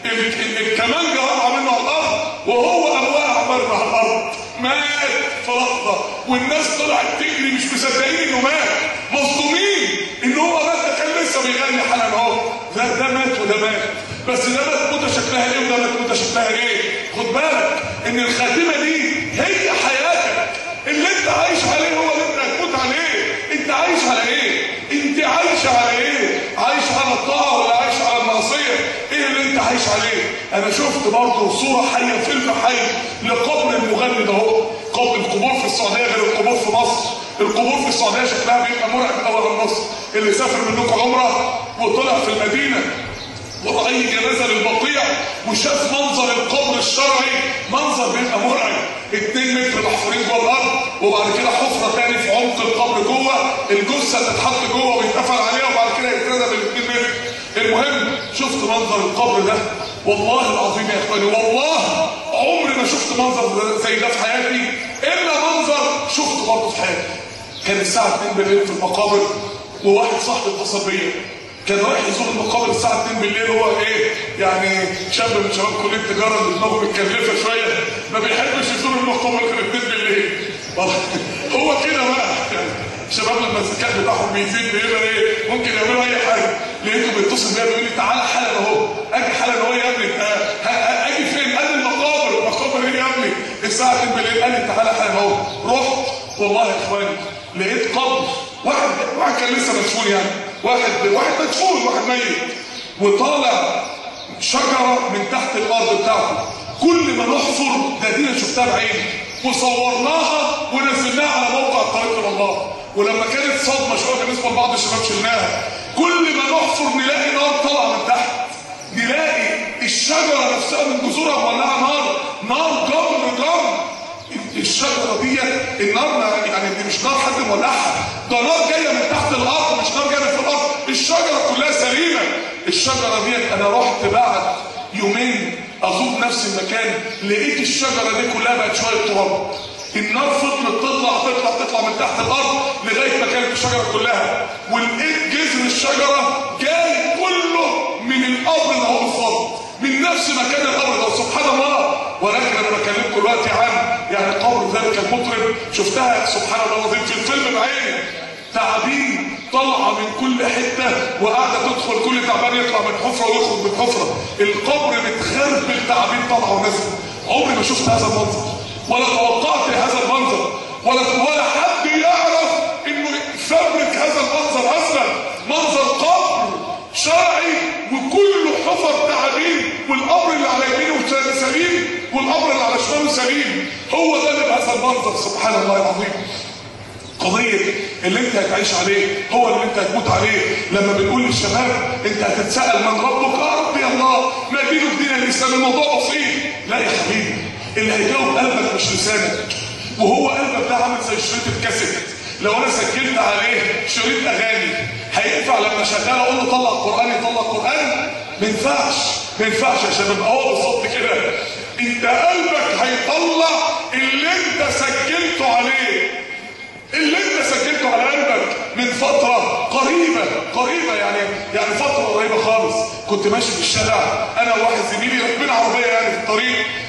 الكمانجه وقع منه على الارض وهو قام واقع برضه على الارض، مات في لحظه، والناس طلعت تجري مش مصدقين انه مات، مصدومين ان هو مات، ده كان لسه بيغني حالا اهو، ده ده مات وده مات، بس ده مات موته شكلها ايه وده مات موته شكلها ايه؟ خد بالك ان الخاتمه دي هي حياتك، اللي انت عايش عليه هو اللي انت هتموت عليه، انت عايش على ايه؟ انت عايش على ايه؟ عايش على الطاعه ولا عايش على المعصيه؟ ايه اللي انت عايش عليه؟ انا شفت برضه صوره حيه فيلم حي لقبر المغني ده اهو، قبر القبور في السعوديه غير القبور في مصر، القبور في السعوديه شكلها بيبقى مرعب اول من مصر، اللي سافر منكم عمره وطلع في المدينه ورأي جنازه للبقيع وشاف منظر القبر الشرعي، منظر بيبقى مرعب، اتنين متر محفورين جوه الارض وبعد كده حفره تاني في عمق القبر جوه، الجثه تتحط جوه ويتقفل عليها وبعد كده يتردم الاتنين متر. المهم شفت منظر القبر ده والله العظيم يا اخواني، والله عمري ما شفت منظر زي ده في حياتي الا منظر شفته برضه في حياتي. كان الساعه اتنين بالليل في المقابر وواحد صاحبي اتصل بيا كان رايح يزور المقابر الساعه اتنين بالليل، هو ايه يعني شاب من شباب كليه التجاره اللي دماغه متكلفه شويه ما بيحبش يزور المقابر غير اتنين بالليل. هو كده بقى يعني الشباب لما الذكاء بتاعهم بيزيد بيبقى ايه ممكن يعملوا اي حاجه. لقيته بيتصل بيا بيقول لي تعالى حالا اهو، اجي حالا اهو يا ابني، اجي فين؟ قال لي المقابر. المقابر ايه يا ابني؟ الساعه اتنين بالليل. قال لي تعالى حالا اهو. رحت والله يا اخواني لقيت قبر واحد واحد كان لسه مدفون، يعني واحد واحد مدفون واحد ميت، وطالع شجره من تحت الارض بتاعته، كل ما نحفر ده دي شفتها بعيني وصورناها ونزلناها على موقع الطريق الى الله، ولما كانت صدمه شويه بالنسبه لبعض الشباب شلناها. كل ما نحفر نلاقي نار طالعه من تحت، نلاقي الشجره نفسها من جذورها مولعه نار، نار جمر جمر. الشجره دي النار يعني دي مش نار حد مولعها، ده نار جايه من تحت الارض مش نار جايه من فوق الارض، الشجره كلها سليمه. الشجره دي انا رحت بعد يومين ازور نفس المكان لقيت الشجره دي كلها بقت شويه تراب، النار فضلت تطلع تطلع تطلع من تحت الارض لغايه ما كانت الشجره كلها، ولقيت جذر الشجره جاي كله من القبر ده هو بالظبط، من نفس مكان القبر ده. سبحان الله. ولكن انا بكلمكم دلوقتي عن يعني قبر ذلك المطرب، شفتها سبحان الله العظيم في الفيلم بعيني، تعابين طالعه من كل حته وقاعده تدخل، كل تعبان يطلع من حفره ويخرج من حفره، القبر متخربل تعابين طالعه ونازله. عمري ما شفت هذا المنظر ولا توقعت هذا المنظر ولا ولا حد يعرف انه يفبرك هذا المنظر اصلا. منظر قبر شرعي وكله حفر تعابين، والقبر اللي على يمينه سليم والقبر اللي على شماله سليم، هو ده اللي بهذا المنظر. سبحان الله العظيم. قضية اللي انت هتعيش عليه هو اللي انت هتموت عليه. لما بنقول للشباب انت هتتسأل من ربك، يا ربي الله، ما دينه بدين الاسلام، الموضوع بسيط. لا يا حبيبي، اللي هيجاوب قلبك مش لسانك، وهو قلبك ده عامل زي شريط الكاسيت، لو انا سجلت عليه شريط اغاني هينفع لما شغال اقول له طلع قران يطلع قران؟ ما ينفعش ما ينفعش يا شباب. هو بالظبط كده، انت قلبك هيطلع اللي انت سجلته عليه، اللي انت سجلته على قلبك من فتره قريبه قريبه يعني يعني فتره قريبه خالص. كنت ماشي في الشارع انا وواحد زميلي راكبين عربيه يعني في الطريق،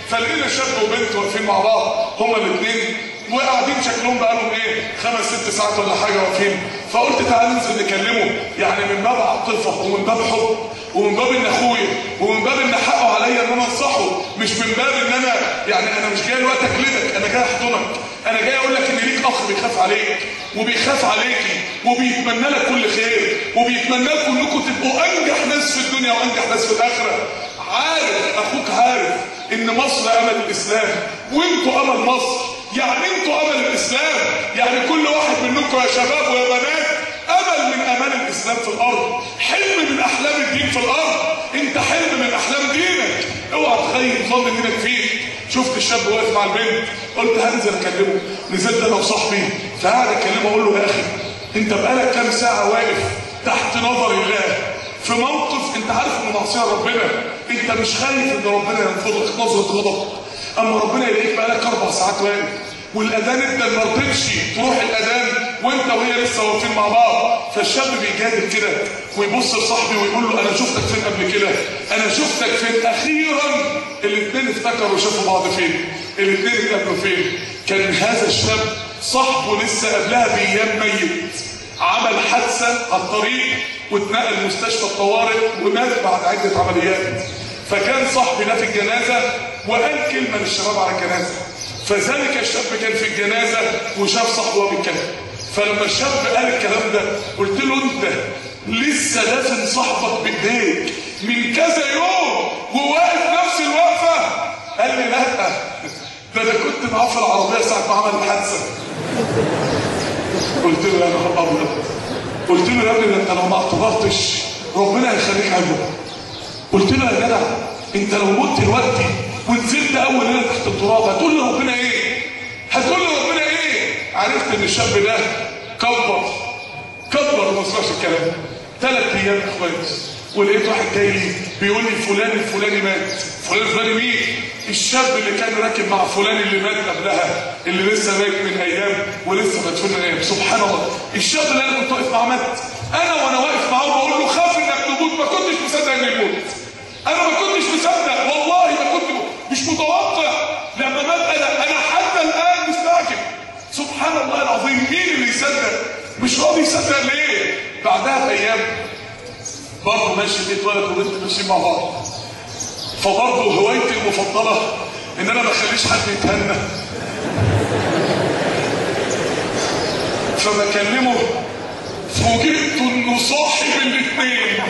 فلقينا شاب وبنت واقفين مع بعض هما الاثنين وقاعدين شكلهم بقالهم ايه خمس ست ساعات ولا حاجه واقفين. فقلت تعالى ننزل نكلمه، يعني من باب عاطفه ومن باب حب ومن باب ان اخويا ومن باب ان حقه عليا ان انا انصحه، مش من باب ان انا يعني انا مش جاي الوقت اجلدك، انا جاي احضنك، انا جاي اقول لك ان ليك اخ بيخاف عليك وبيخاف عليكي وبيتمنى لك كل خير وبيتمنى لكم انكم تبقوا انجح ناس في الدنيا وانجح ناس في الاخره. عارف اخوك عارف ان مصر امل الاسلام وانتوا امل مصر، يعني انتوا امل الاسلام، يعني كل واحد منكم يا شباب ويا بنات امل من امال الاسلام في الارض، حلم من احلام الدين في الارض. انت حلم من احلام دينك، اوعى تخيل ظن دينك فيك. شفت الشاب واقف مع البنت قلت هنزل اكلمه، نزلت انا وصاحبي فقعد اكلمه اقول له يا اخي انت بقالك كام ساعه واقف تحت نظر الله في موقف انت عارف ان معصيه ربنا، انت مش خايف ان ربنا ينفضك نظره غضب، اما ربنا يلاقيك بقالك اربع ساعات واقف والاذان ادى ما رضيتش تروح الاذان وانت وهي لسه واقفين مع بعض. فالشاب بيجادل كده ويبص لصاحبي ويقول له انا شفتك فين قبل كده، انا شفتك فين. اخيرا الاثنين افتكروا شافوا بعض فين، الاثنين اتقابلوا فين. كان هذا الشاب صاحبه لسه قبلها بايام ميت، عمل حادثه على الطريق واتنقل مستشفى الطوارئ ومات بعد عده عمليات. فكان صاحبي ده في الجنازه وقال كلمه للشباب على الجنازه، فذلك الشاب كان في الجنازه وشاف صاحبه وهو بيتكلم. فلما الشاب قال الكلام ده قلت له انت لسه دافن صاحبك بايديك من كذا يوم وواقف نفس الوقفه؟ قال لي لا ده انا كنت معاه في العربيه ساعه ما عمل الحادثه. قلت له يا نهار ابيض، قلت له يا ابني ده انت لو ما اعتبرتش ربنا هيخليك عبره. قلت له يا جدع انت لو مت دلوقتي ونزلت اول ليله تحت التراب هتقول لي ربنا ايه؟ هتقول لي ربنا ايه؟ عرفت ان الشاب ده كبر كبر ما سمعش الكلام. ثلاث ايام يا اخواتي ولقيت واحد جاي لي بيقول لي فلان الفلاني مات. فلان الفلاني مين؟ الشاب اللي كان راكب مع فلان اللي مات قبلها، اللي لسه مات من ايام ولسه مدفون من ايام. سبحان الله، الشاب اللي انا كنت واقف معاه مات. انا وانا واقف معاه بقول له خاف انك تموت، ما كنتش مصدق اني يموت. انا ما كنتش مصدق والله، ما كنت مش متوقع لما مات. انا انا حتى الان مستعجب. سبحان الله العظيم، مين اللي يصدق؟ مش راضي يصدق ليه؟ بعدها بايام برضه ماشي بيت ولد وبنت ماشيين مع بعض، فبرضه هوايتي المفضله ان انا ما اخليش حد يتهنى. فبكلمه فوجئت انه صاحب الاثنين.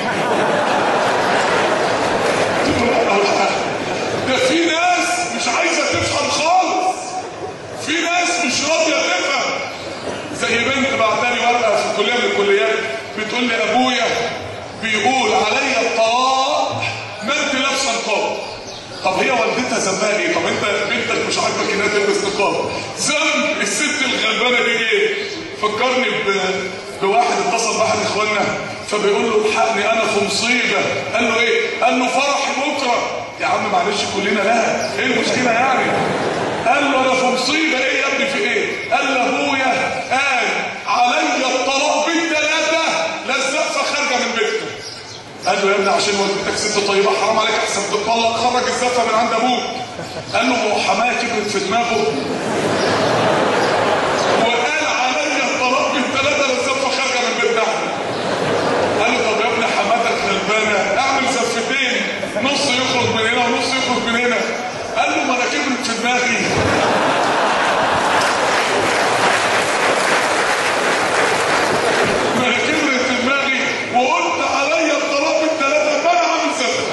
ده في ناس مش عايزه تفهم خالص، في ناس مش راضيه تفهم. زي بنت بعتلي ورقه في كليه من الكليات بتقول لي ابويا بيقول عليا الطلاق ما انت لابسه نقاب. طب هي والدتها ذنبها ايه؟ طب انت بنتك مش عاجبك انها تلبس نقاب، ذنب الست الغلبانه دي ايه؟ فكرني ب... بواحد اتصل باحد اخواننا فبيقول له الحقني انا في مصيبه. قال له ايه؟ قال له فرح بكره. يا عم معلش كلنا لها، ايه المشكله يعني؟ قال له انا في مصيبه. ايه يا ابني في ايه؟ قال له ابويا قال عليا الطلاق بالثلاثه لا الزفه خارجه من بيتنا. قال له يا ابني عشان والدتك ست طيبه حرام عليك احسن تطلق، خرج الزفه من عند ابوك. قال له هو حمايه كبرت في دماغه وقال عليا الطلاق بالثلاثه لا الزفه خارجه من بيتنا. قال له طب يا ابني حماتك غلبانه اعمل زفتين، نص يخرج من هنا ونص يخرج من هنا. قال له ما انا كبرت في دماغي. ما انا كبرت في دماغي وقلت عليا الطلاق بالثلاثه ما انا عامل زفت.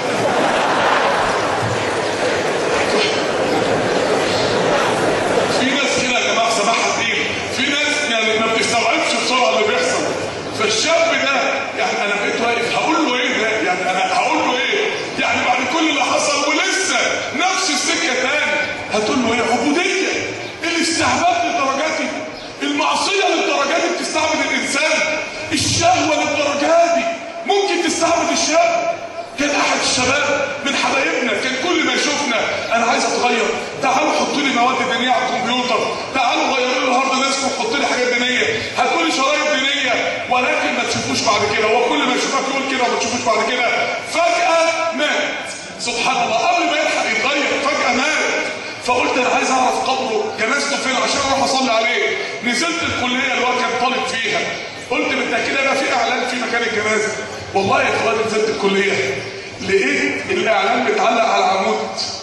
في ناس كده يا جماعه سماحه دين، في ناس يعني ما بتستوعبش بسرعه اللي بيحصل. فالشاب ده يعني انا بقيت واقف هقول له ايه ده؟ يعني انا هقول له ايه؟ يعني بعد كل اللي حصل ولسه نفس السكه تاني هتقول له ايه؟ عبوديه، الاستعباد للدرجات دي، المعصيه للدرجات دي بتستعبد الانسان، الشهوه للدرجات دي ممكن تستعبد الشاب. كان احد الشباب من حبايبنا كان كل ما يشوفنا انا عايز اتغير، تعالوا حطوا لي مواد دينيه على الكمبيوتر، تعالوا غيروا لي الهارد ديسك وحطوا لي حاجات دينيه، هاتوا لي شرايط دينيه. ولكن ما تشوفوش بعد كده، هو كل ما يشوفك يقول كده وما تشوفوش بعد كده. فجاه مات. سبحان الله، قبل ما يلحق يتغير فجاه مات. فقلت انا عايز اعرف قبره جنازته فين عشان اروح اصلي عليه. نزلت الكليه اللي هو كان طالب فيها، قلت بالتاكيد هيبقى في اعلان في مكان الجنازه. والله يا اخواني نزلت الكليه لقيت الاعلان متعلق على العمود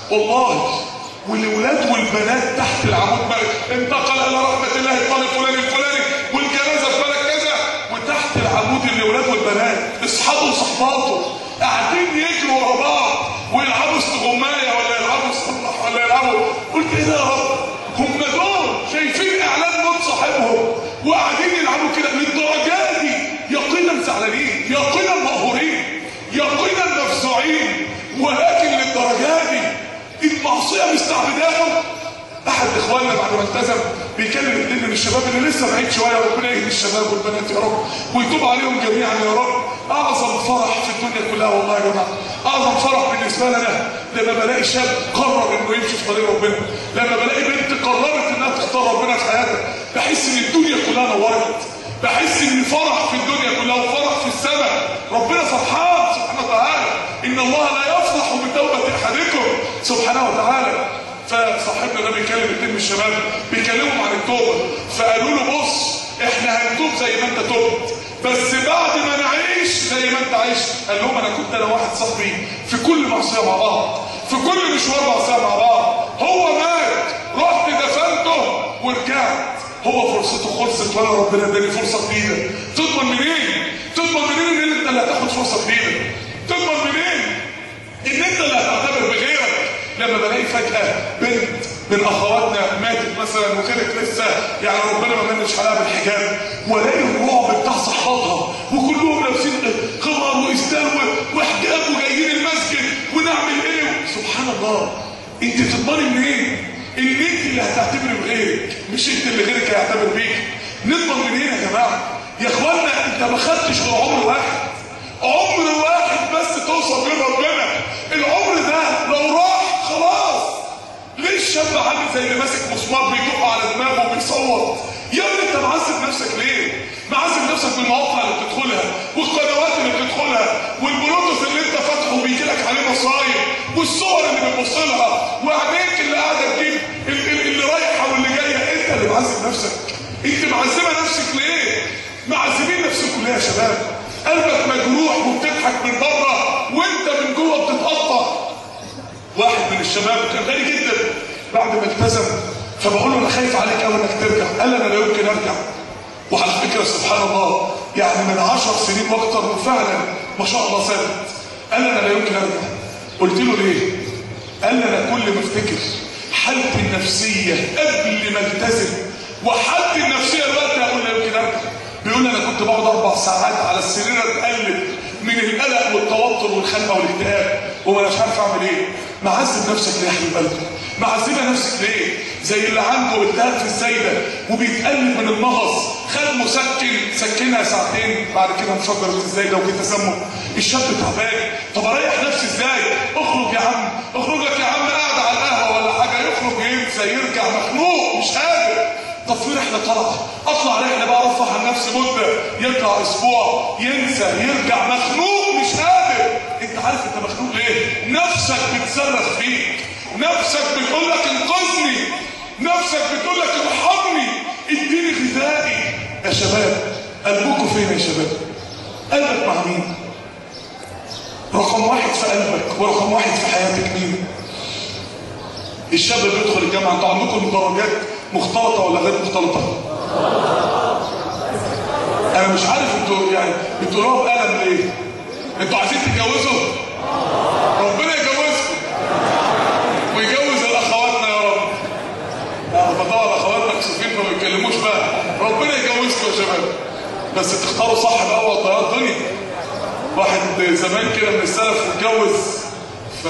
والله، والولاد والبنات تحت العمود بقى انتقل الى رحمه الله الطالب فلان الفلاني والجنازه في بلد كذا، وتحت العمود الولاد والبنات اصحابه وصحباته قاعدين يجروا ورا بعض ويلعبوا استغمايه ولا يلعبوا صلح ولا يلعبوا. قلت ايه ده يا رب؟ هم دول شايفين اعلان موت صاحبهم وقاعدين يلعبوا كده للدرجه دي؟ يقينا زعلانين، يقينا مقهورين، يقينا مفزوعين، ولكن للدرجه دي المعصيه مستعبداهم. احد اخواننا بعد ما التزم بيكلم اتنين من الشباب اللي لسه بعيد شويه، ربنا يهدي الشباب والبنات يا رب ويتوب عليهم جميعا يا رب. اعظم فرح في الدنيا كلها والله يا جماعه، اعظم فرح بالنسبه لنا لما بلاقي شاب قرر انه يمشي في طريق ربنا، لما بلاقي بنت قررت انها تختار ربنا في حياتها، بحس ان الدنيا كلها نورت، بحس ان فرح في الدنيا كلها وفرح في السماء. ربنا فرحان سبحانه وتعالى، ان الله لا يفرح بتوبه احدكم سبحانه وتعالى. فصاحبنا ده بيكلم اتنين من الشباب بيكلمهم عن التوبه، فقالوا له بص احنا هنتوب زي ما انت تبت، بس بعد ما نعيش زي ما انت عشت. قال لهم انا كنت انا واحد صاحبي في كل معصيه مع بعض، في كل مشوار معصيه مع بعض، هو مات رحت دفنته ورجعت، هو فرصته خلصت وانا ربنا اداني فرصه جديده. تضمن منين؟ تضمن منين ان انت اللي هتاخد فرصه جديده؟ تضمن منين ان انت اللي هتعتبر بغيرك؟ لما بلاقي فجاه بنت من اخواتنا ماتت مثلا وكانت لسه يعني ربنا ما منش عليها بالحجاب، والاقي الرعب بتاع صحباتها وكلهم لابسين خمار واسدال وحجاب وجايين المسجد ونعمل ايه؟ سبحان الله. انت تضمني منين ان انت اللي هتعتبري بغيرك مش انت اللي غيرك هيعتبر بيك؟ نضمن منين يا جماعه؟ يا اخوانا انت ما خدتش غير عمر واحد، عمر واحد بس توصل بين ربنا. العمر ده لو راح خلاص. ليه الشاب عامل زي اللي ماسك مسمار بيدق على دماغه وبيصوت؟ يا ابني انت معذب نفسك ليه؟ معذب نفسك بالمواقع اللي بتدخلها والقنوات اللي بتدخلها والبلوتوث اللي انت فاتحه وبيجي لك عليه مصايب والصور اللي بتبص لها وعينيك اللي قاعده تجيب اللي رايحه واللي جايه. انت اللي معذب نفسك. انت معذبه نفسك ليه؟ معذبين نفسكم ليه يا شباب؟ قلبك مجروح وبتضحك من بره وانت من جوه بتتقطع. واحد من الشباب كان غني جدا بعد ما التزم، فبقول له انا خايف عليك قوي انك ترجع. قال انا لا يمكن ارجع. وعلى فكره سبحان الله يعني من عشر سنين واكتر وفعلا ما شاء الله ثابت. قال انا لا يمكن ارجع. قلت له ليه؟ قال لي انا كل ما افتكر حالتي النفسيه قبل ما التزم وحالتي النفسيه دلوقتي اقول لا يمكن ارجع. بيقول لي انا كنت بقعد اربع ساعات على السرير اتقلب من القلق والتوتر والخنقه والاكتئاب وما مش عارف اعمل ايه. معذب نفسك ليه يا حبيب قلبي؟ معذبه نفسك ليه؟ زي اللي عنده التهاب في الزايده وبيتقلب من المغص، خد مسكن سكنها ساعتين بعد كده انفجرت الزايده وجه تسمم. الشاب تعبان، طب اريح نفسي ازاي؟ اخرج يا عم، اخرج لك يا عم قاعد على القهوه ولا حاجه، يخرج ينسى يرجع مخنوق مش قادر. طب في رحله طلعه، اطلع رحله بقى ارفع عن نفسي مده، يطلع اسبوع ينسى يرجع مخنوق مش قادر. انت عارف انت مخنوق ليه؟ نفسك بتصرخ فيك، نفسك بتقول لك انقذني، نفسك بتقول لك ارحمني، اديني غذائي. يا شباب قلبكم فين يا شباب؟ قلبك مع مين؟ رقم واحد في قلبك ورقم واحد في حياتك مين؟ الشاب اللي بيدخل الجامعه انتوا عندكم درجات مختلطه ولا غير مختلطه؟ انا مش عارف انتوا يعني بتقولوها بقلم ليه؟ انتوا عايزين تتجوزوا؟ ربنا يجوزكم ويجوز الاخواتنا يا رب. انا طبعا اخواتنا مكسوفين ما بيتكلموش بقى. ربنا يجوزكم يا شباب، بس تختاروا صح بقى وطيار الدنيا. واحد زمان كده من السلف اتجوز ف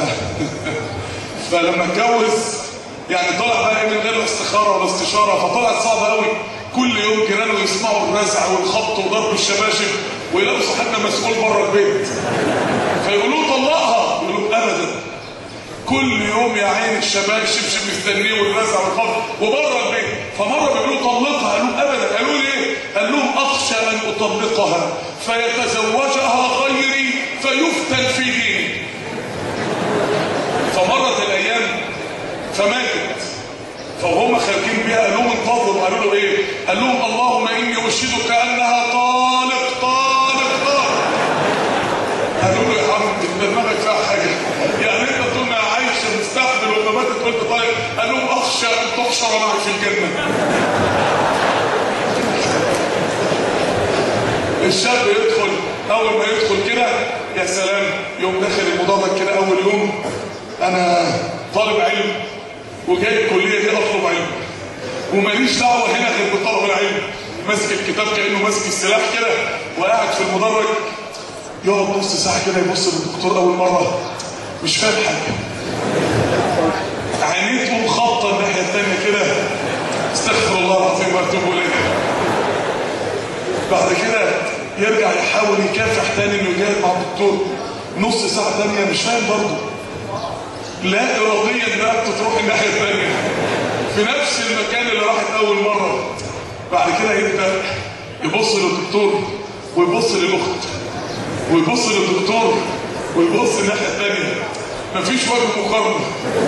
فلما اتجوز يعني طلع بقى من غير استخاره ولا استشاره، فطلعت صعبه قوي. كل يوم جيرانه يسمعوا الرزع والخبط وضرب الشباشب ويلاقوا صاحبنا مسؤول بره البيت، فيقولوا طلقها، يقولوا ابدا. كل يوم يا عين الشباب شبشب مستنيه والرزع والخبط وبره البيت. فمره بيقولوا طلقها، قالوا ابدا. قالوا ليه؟ قال لهم اخشى ان اطلقها فيتزوجها غيري فيفتن في ديني. فمرت الايام فماتت. فهم خارجين بيها قال لهم انتظروا، قالوا له ايه؟ قال لهم اللهم اني اشهدك انها طالق طالق طالق. قالوا له يا عم انت دماغك فيها حاجه، يعني انت تقول انا عايشه مستحمل وما ماتت قلت طالق؟ قال لهم اخشى ان تحشر معي في الجنه. الشاب يدخل، اول ما يدخل كده يا سلام، يوم داخل المدرج كده اول يوم، انا طالب علم وجاي الكليه دي اطلب علم وماليش دعوه هنا غير بطلب العلم، ماسك الكتاب كانه ماسك السلاح كده وقاعد في المدرج، يقعد نص ساعه كده يبص للدكتور اول مره مش فاهم حاجه، عينيته مخطه الناحيه الثانيه كده، استغفر الله العظيم واتوب اليه. بعد كده يرجع يحاول يكافح تاني انه يجاهد مع الدكتور، نص ساعه ثانيه مش فاهم برضه، لا اراديا دماغته تروح الناحيه الثانيه في نفس المكان اللي راحت اول مره. بعد كده يبدا يبص للدكتور ويبص للاخت ويبص للدكتور ويبص الناحيه الثانيه، مفيش وجه مقارنه.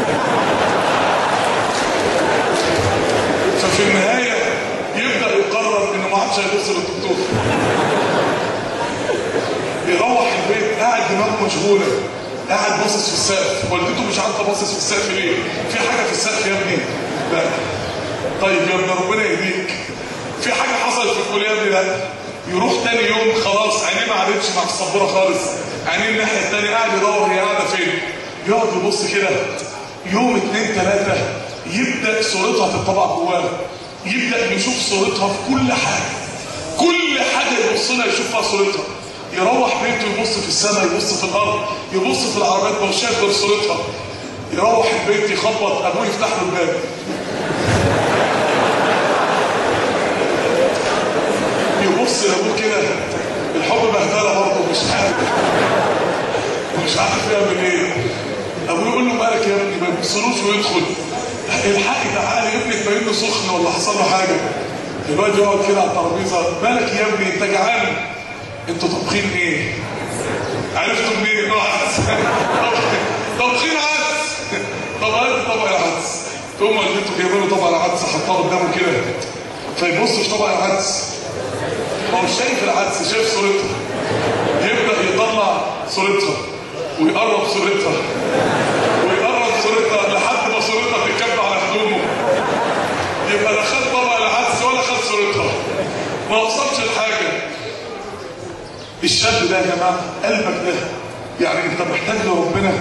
ففي النهايه يبدا يقرر انه ما عادش هيبص للدكتور، يروح البيت قاعد دماغه مشغوله، قاعد باصص في السقف، والدته مش عارفه باصص في السقف ليه؟ في حاجه في السقف يا ابني؟ لا. طيب يا ابني ربنا يهديك، في حاجه حصلت في الكليه يا ابني؟ لا. يروح تاني يوم خلاص عينيه ما عادتش مع السبوره خالص، عينيه الناحيه الثانيه، قاعد يدور هي قاعده فين، يقعد يبص كده، يوم اتنين تلاته يبدا صورتها تطبع جواه، يبدا يشوف صورتها في كل حاجه، كل حاجه يبص لها يشوفها صورتها، يروح بيته يبص في السماء، يبص في الارض، يبص في العربيات مش شايف غير صورتها، يروح البيت يخبط ابوه يفتح له الباب، يبص لابوه كده، الحب بهدله برضه مش عارف مش عارف يعمل ايه، ابوه يقول له مالك يا ابني؟ ما يبصلوش ويدخل، الحقي تعالى ابنك باين له سخن ولا حصل له حاجه، الواد يقعد كده على الترابيزه، مالك يا ابني انت جعان؟ انتوا طابخين ايه؟ عرفتوا منين؟ نوع عدس طابخين عدس، طب هات طبق العدس، تقوم والدته جايبه له طبق العدس حطاه قدامه كده، فيبص في طبق العدس، هو مش شايف العدس، شايف صورتها، يبدا يطلع صورتها ويقرب صورتها ويقرب صورتها لحد ما صورتها تتكب على هدومه، يبقى لا خد طبق العدس ولا خد صورتها، ما وصلش لحاجه. الشاب ده يا جماعه قلبك ده يعني انت محتاج لربنا.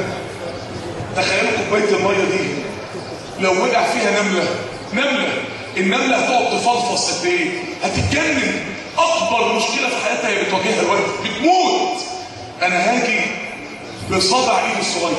تخيلوا كوبايه الميه دي لو وقع فيها نمله، نمله النمله هتقعد تفلفص قد ايه؟ هتتجنن، اكبر مشكله في حياتها هي بتواجهها الوقت، بتموت. انا هاجي بصابع ايدي الصغير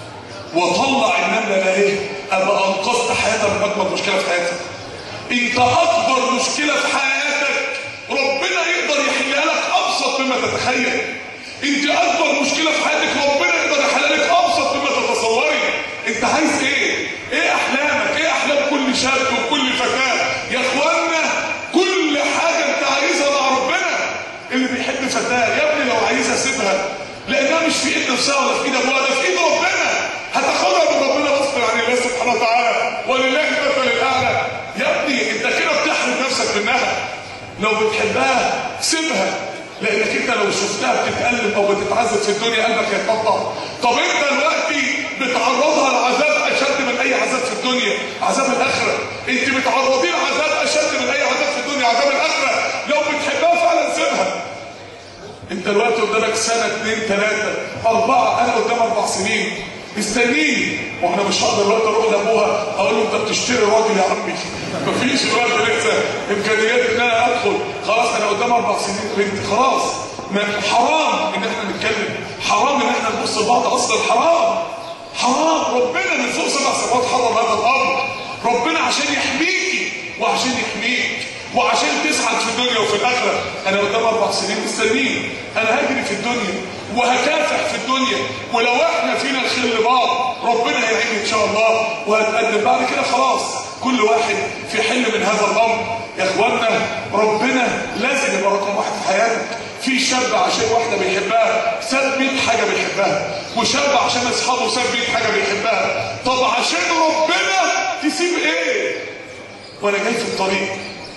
واطلع النمله ده ايه؟ ابقى انقذت حياتها من اكبر مشكله في حياتها. انت اكبر مشكله في حياتك ربنا يقدر يحلها لك ابسط مما تتخيل. انت اكبر مشكله في حياتك ربنا يقدر يحلها لك ابسط مما تتصوري. انت عايز ايه؟ ايه احلامك؟ ايه احلام كل شاب وكل فتاه؟ يا اخوانا كل حاجه انت عايزها مع ربنا. اللي بيحب فتاه يا ابني لو عايزها سيبها، لانها مش في ايد نفسها ولا في ايد ابوها، ده في ايد ربنا. هتاخدها من ربنا غصب عن الله سبحانه وتعالى، ولله المثل الاعلى. يا ابني انت كده بتحرم نفسك منها. لو بتحبها سيبها، لانك انت لو شفتها بتتألم او بتتعذب في الدنيا قلبك هيتقطع. طب انت دلوقتي بتعرضها لعذاب اشد من اي عذاب في الدنيا، عذاب الاخره. انت بتعرضيه لعذاب اشد من اي عذاب في الدنيا، عذاب الاخره. لو بتحبها فعلا سيبها. انت دلوقتي قدامك سنه اثنين ثلاثه اربعه، انا قدام اربع سنين مستنيني، واحنا مش هقدر دلوقتي اروح لابوها اقول له انت بتشتري راجل يا عمي، مفيش دلوقتي لسه امكانيات ان انا ادخل. خلاص انا قدام اربع سنين بنتي، خلاص حرام ان احنا نتكلم، حرام ان احنا نبص لبعض، اصلا حرام حرام. ربنا من فوق سبع سماوات حرم هذا الامر. ربنا عشان يحميكي وعشان يحميك وعشان تسعد في الدنيا وفي الاخره. انا قدام اربع سنين مستنيين، انا هجري في الدنيا وهكافح في الدنيا، ولو احنا فينا الخير لبعض ربنا هيعين ان شاء الله وهتقدم. بعد كده خلاص كل واحد في حل من هذا الامر. يا اخوانا ربنا لازم يبقى رقم واحد في حياتك. في شاب عشان واحده بيحبها ساب مية حاجه بيحبها، وشاب عشان اصحابه ساب مية حاجه بيحبها. طب عشان ربنا تسيب ايه؟ وانا جاي في الطريق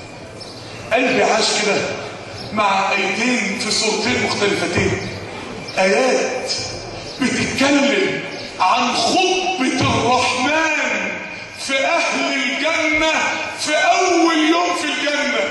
قلبي عاش كده مع ايتين في صورتين مختلفتين، ايات بتتكلم عن خطبة الرحمن في اهل الجنة في اول يوم في الجنة،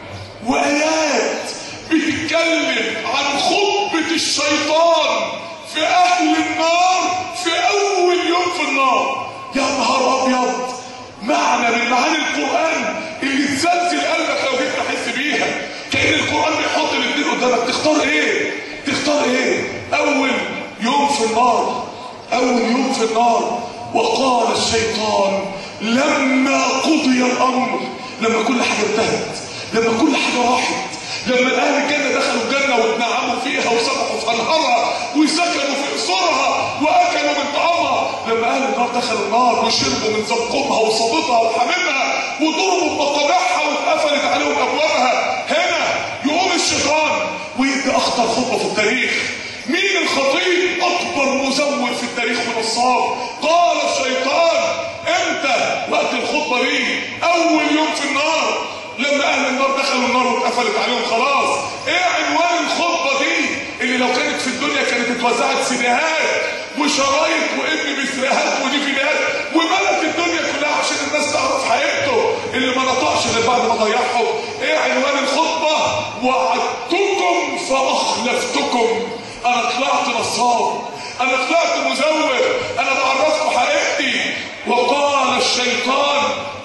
وايات بتتكلم عن خطبة الشيطان في اهل النار في اول يوم في النار. يا نهار ابيض، معنى من معاني القرآن اللي تزلزل قلبك لو جيت تحس بيها. كأن القرآن بيحط الاثنين قدامك، تختار ايه؟ تختار ايه؟ اول يوم في النار، اول يوم في النار. وقال الشيطان لما قضي الامر، لما كل حاجة انتهت، لما كل حاجة راحت، لما اهل الجنة دخلوا الجنة واتنعموا فيها وسبحوا في انهارها وسكنوا في قصورها واكلوا من طعامها، لما اهل النار دخلوا النار وشربوا من زقومها وصدتها وحميمها وضربوا بمقامعها واتقفلت عليهم ابوابها، هنا يقوم الشيطان ويدي اخطر خطبة في التاريخ. مين الخطيب؟ اكبر مزور في التاريخ ونصاب. قال الشيطان امتى؟ وقت الخطبة دي اول يوم في النار، لما اهل النار دخلوا النار واتقفلت عليهم خلاص. ايه عنوان الخطبة دي اللي لو كانت في الدنيا كانت اتوزعت سيديهات وشرايط وابن بسريهات ودي فيديوهات وملت الدنيا كلها عشان الناس تعرف حقيقته اللي ما نطقش غير بعد ما ضيعهم. ايه عنوان الخطبة؟ وعدتكم فاخلفتكم. انا طلعت نصاب، انا طلعت مزور، انا بعرفكم حقيقتي. وقال الشيطان،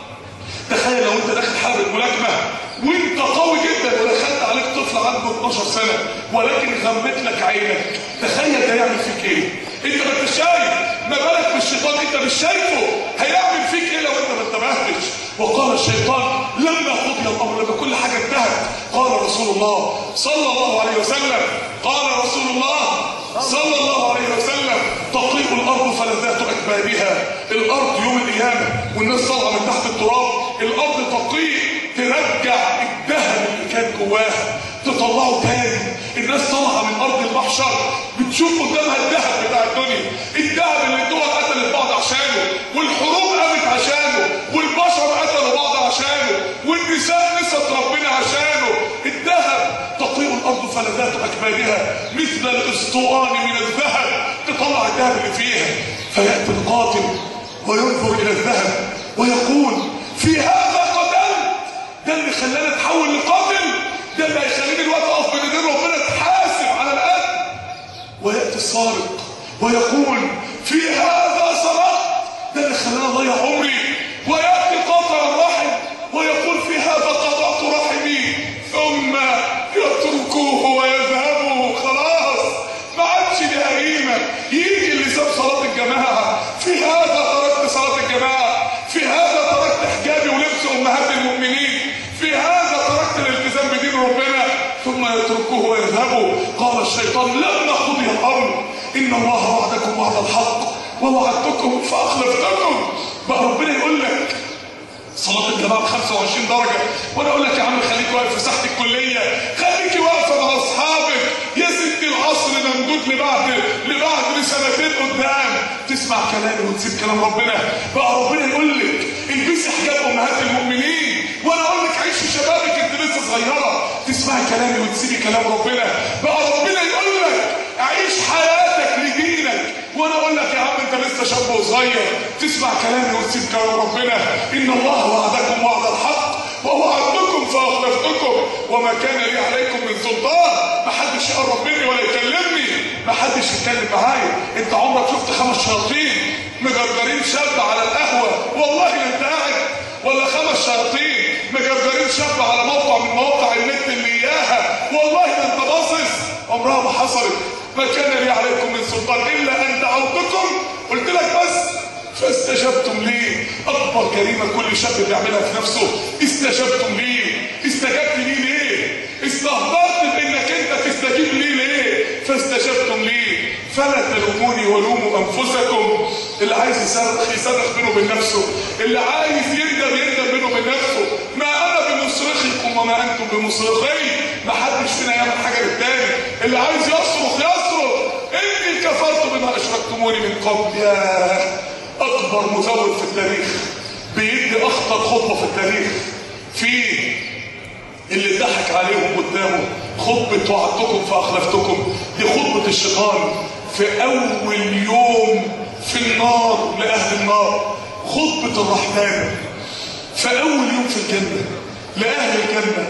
تخيل لو انت داخل حلبة ملاكمة وانت قوي جدا ودخلت عليك طفل عنده اتناشر سنة ولكن غمت لك عينك، تخيل ده يعمل فيك ايه؟ انت ما انت شايف، ما بالك بالشيطان انت مش شايفه هيعمل فيك ايه لو انت ما انتبهتش. وقال الشيطان لما قضي الامر، لما كل حاجة انتهت، قال رسول الله صلى الله عليه وسلم، قال رسول الله صلى الله عليه وسلم تطيب الارض فلذات اكبادها. الارض يوم القيامه والناس طالعه من تحت التراب، الارض تطيب ترجع الذهب اللي كان جواها تطلعه تاني. الناس طالعه من ارض المحشر بتشوف قدامها الذهب بتاع الدنيا، الذهب اللي الدول قتلت بعض عشانه والحروب قامت عشانه والبشر قتلوا بعض عشانه والنساء نست ربنا عشانه. الذهب تطير الارض فلذات اكبادها مثل الاسطوان من الذهب، تطلع الذهب اللي فيها. فياتي القاتل وينظر الى الذهب ويقول في هذا قتلت، ده اللي خلاني اتحول لقاتل، ده اللي هيخليني الوقت اقف بين ايدين ربنا اتحاسب على القتل. وياتي السارق ويقول في هذا سرقت، ده اللي خلاني اضيع عمري. وياتي قاطع الرحم ويقول في هذا قطعت رحمي، ثم يتركوه ويذهبوا. خلاص ما عادش دي هريمه. يجي اللي ساب صلاه الجماعه، في هذا تركت صلاه الجماعه، في هذا تركت حجابي ولبس امهات المؤمنين، في هذا تركت الالتزام بدين ربنا، ثم يتركوه ويذهبوا. قال الشيطان لما قضي الامر ان الله وعدكم وعد الحق ووعدتكم فاخلفتكم. بقى ربنا يقول لك صلاة الجماعة ب خمسة وعشرين درجة، وانا اقول لك يا عم خليك واقف في ساحة الكلية، خليكي واقفة مع اصحابك يا ست، العصر ممدود لبعد لبعد لسنتين قدام، تسمع كلامي وتسيب كلام ربنا. بقى ربنا يقول لك البسي حجاب امهات المؤمنين، وانا اقول لك عيشي شبابك انت لسه صغيرة، تسمعي كلامي وتسيبي كلام ربنا. بقى ربنا يقول لك عيش حياتك لدينك، وانا اقول لك يا عم انت لسه شاب وصغير، تسمع كلامي وتسيب كلام ربنا. ان الله وعدكم وعد الحق ووعدتكم فاخلفتكم وما كان لي عليكم من سلطان. ما حدش يقرب مني ولا يكلمني، ما حدش يتكلم معايا. انت عمرك شفت خمس شياطين مجرجرين شاب على القهوه والله ما انت قاعد، ولا خمس شياطين مجرجرين شاب على موقع من مواقع النت اللي اياها والله ما انت باصص؟ عمرها ما حصلت. ما كان لي عليكم من سلطان الا ان دعوتكم، قلت لك بس فاستجبتم لي. اكبر جريمه كل شاب بيعملها في نفسه، استجبتم لي. استجبت لي ليه؟ استهترت بانك انت تستجيب لي ليه؟ فاستجبتم لي. فلا تلوموني ولوموا انفسكم. اللي عايز يصرخ يصرخ بينه وبين نفسه، اللي عايز يندم يندم بينه وبين نفسه. ما انا بمصرخكم وما انتم بمصرخي، محدش فينا يعمل حاجه للتاني. اللي عايز يصرخ يصرخ اني كفرت بما اشركتموني من قبل. يا اكبر مزور في التاريخ بيدي اخطر خطبه في التاريخ في اللي ضحك عليهم قدامه. خطبه وعدتكم فاخلفتكم دي خطبه الشيطان في اول يوم في النار لاهل النار. خطبه الرحمن في اول يوم في الجنه لاهل الجنه.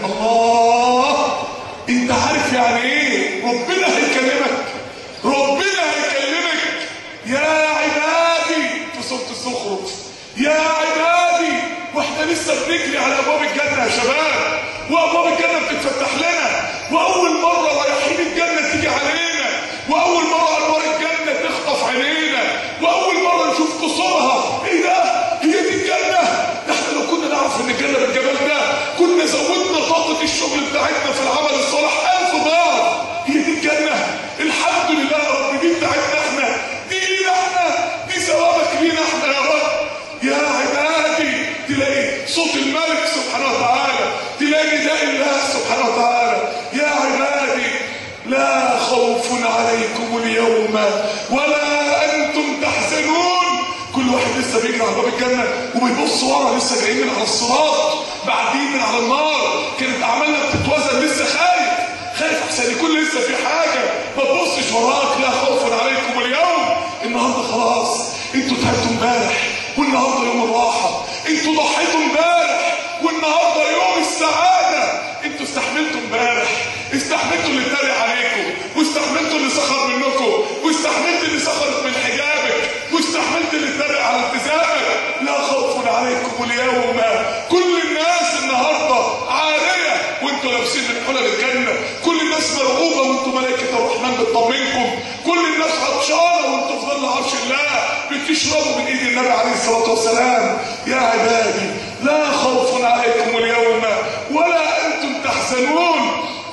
الله، انت عارف يعني ايه ربنا هيكلمك؟ ربنا هيكلمك يا عبادي في سوره الزخرف. يا عبادي واحنا لسه بنجري على ابواب الجنه يا شباب، وابواب الجنه بتتفتح لنا، واول مره رايحين الجنه تيجي علينا، واول مره انوار الجنه تخطف عينينا، واول مره نشوف قصورها. ايه ده؟ هي دي الجنه؟ احنا لو كنا نعرف ان الجنه بالجمال ده كنا زودنا طاقه الشغل بتاعتنا في العمل الصالح ألف ضعف. هي دي الجنه؟ الحمد لله يا رب، دي بتاعتنا احنا، دي لينا احنا، دي ثوابك لينا احنا يا رب. يا عبادي تلاقي صوت الملك سبحانه وتعالى، تلاقي نداء الله سبحانه وتعالى. يا عبادي لا خوف عليكم اليوم ولا انتم تحزنون. كل واحد لسه بيجري على باب الجنه وبيبص ورا، لسه جايين من على الصراط، بعدين من على النار، كانت اعمالنا بتتوزن، لسه خايف خايف احسن يكون لسه في حاجه. ما تبصش وراك. لا خوف عليكم اليوم. النهارده خلاص انتوا تعبتوا امبارح والنهارده يوم الراحه، انتوا ضحيتوا امبارح والنهارده يوم السعاده. انتوا استحملتوا امبارح، استحملتوا اللي اتريق عليكم، واستحملتوا اللي سخر منكم، واستحملت اللي سخرت من حجابك، واستحملت اللي اتريق على التزامك. لا خوف عليكم اليوم. كل الناس النهارده عاريه وانتوا لابسين من حلل الجنه، كل الناس مرعوبه وانتوا ملائكه الرحمن بتطمنكم، كل الناس عطشانه وانتوا في ظل عرش الله بتشربوا من ايد النبي عليه الصلاه والسلام. يا عبادي لا خوف عليكم اليوم ولا انتم تحزنون.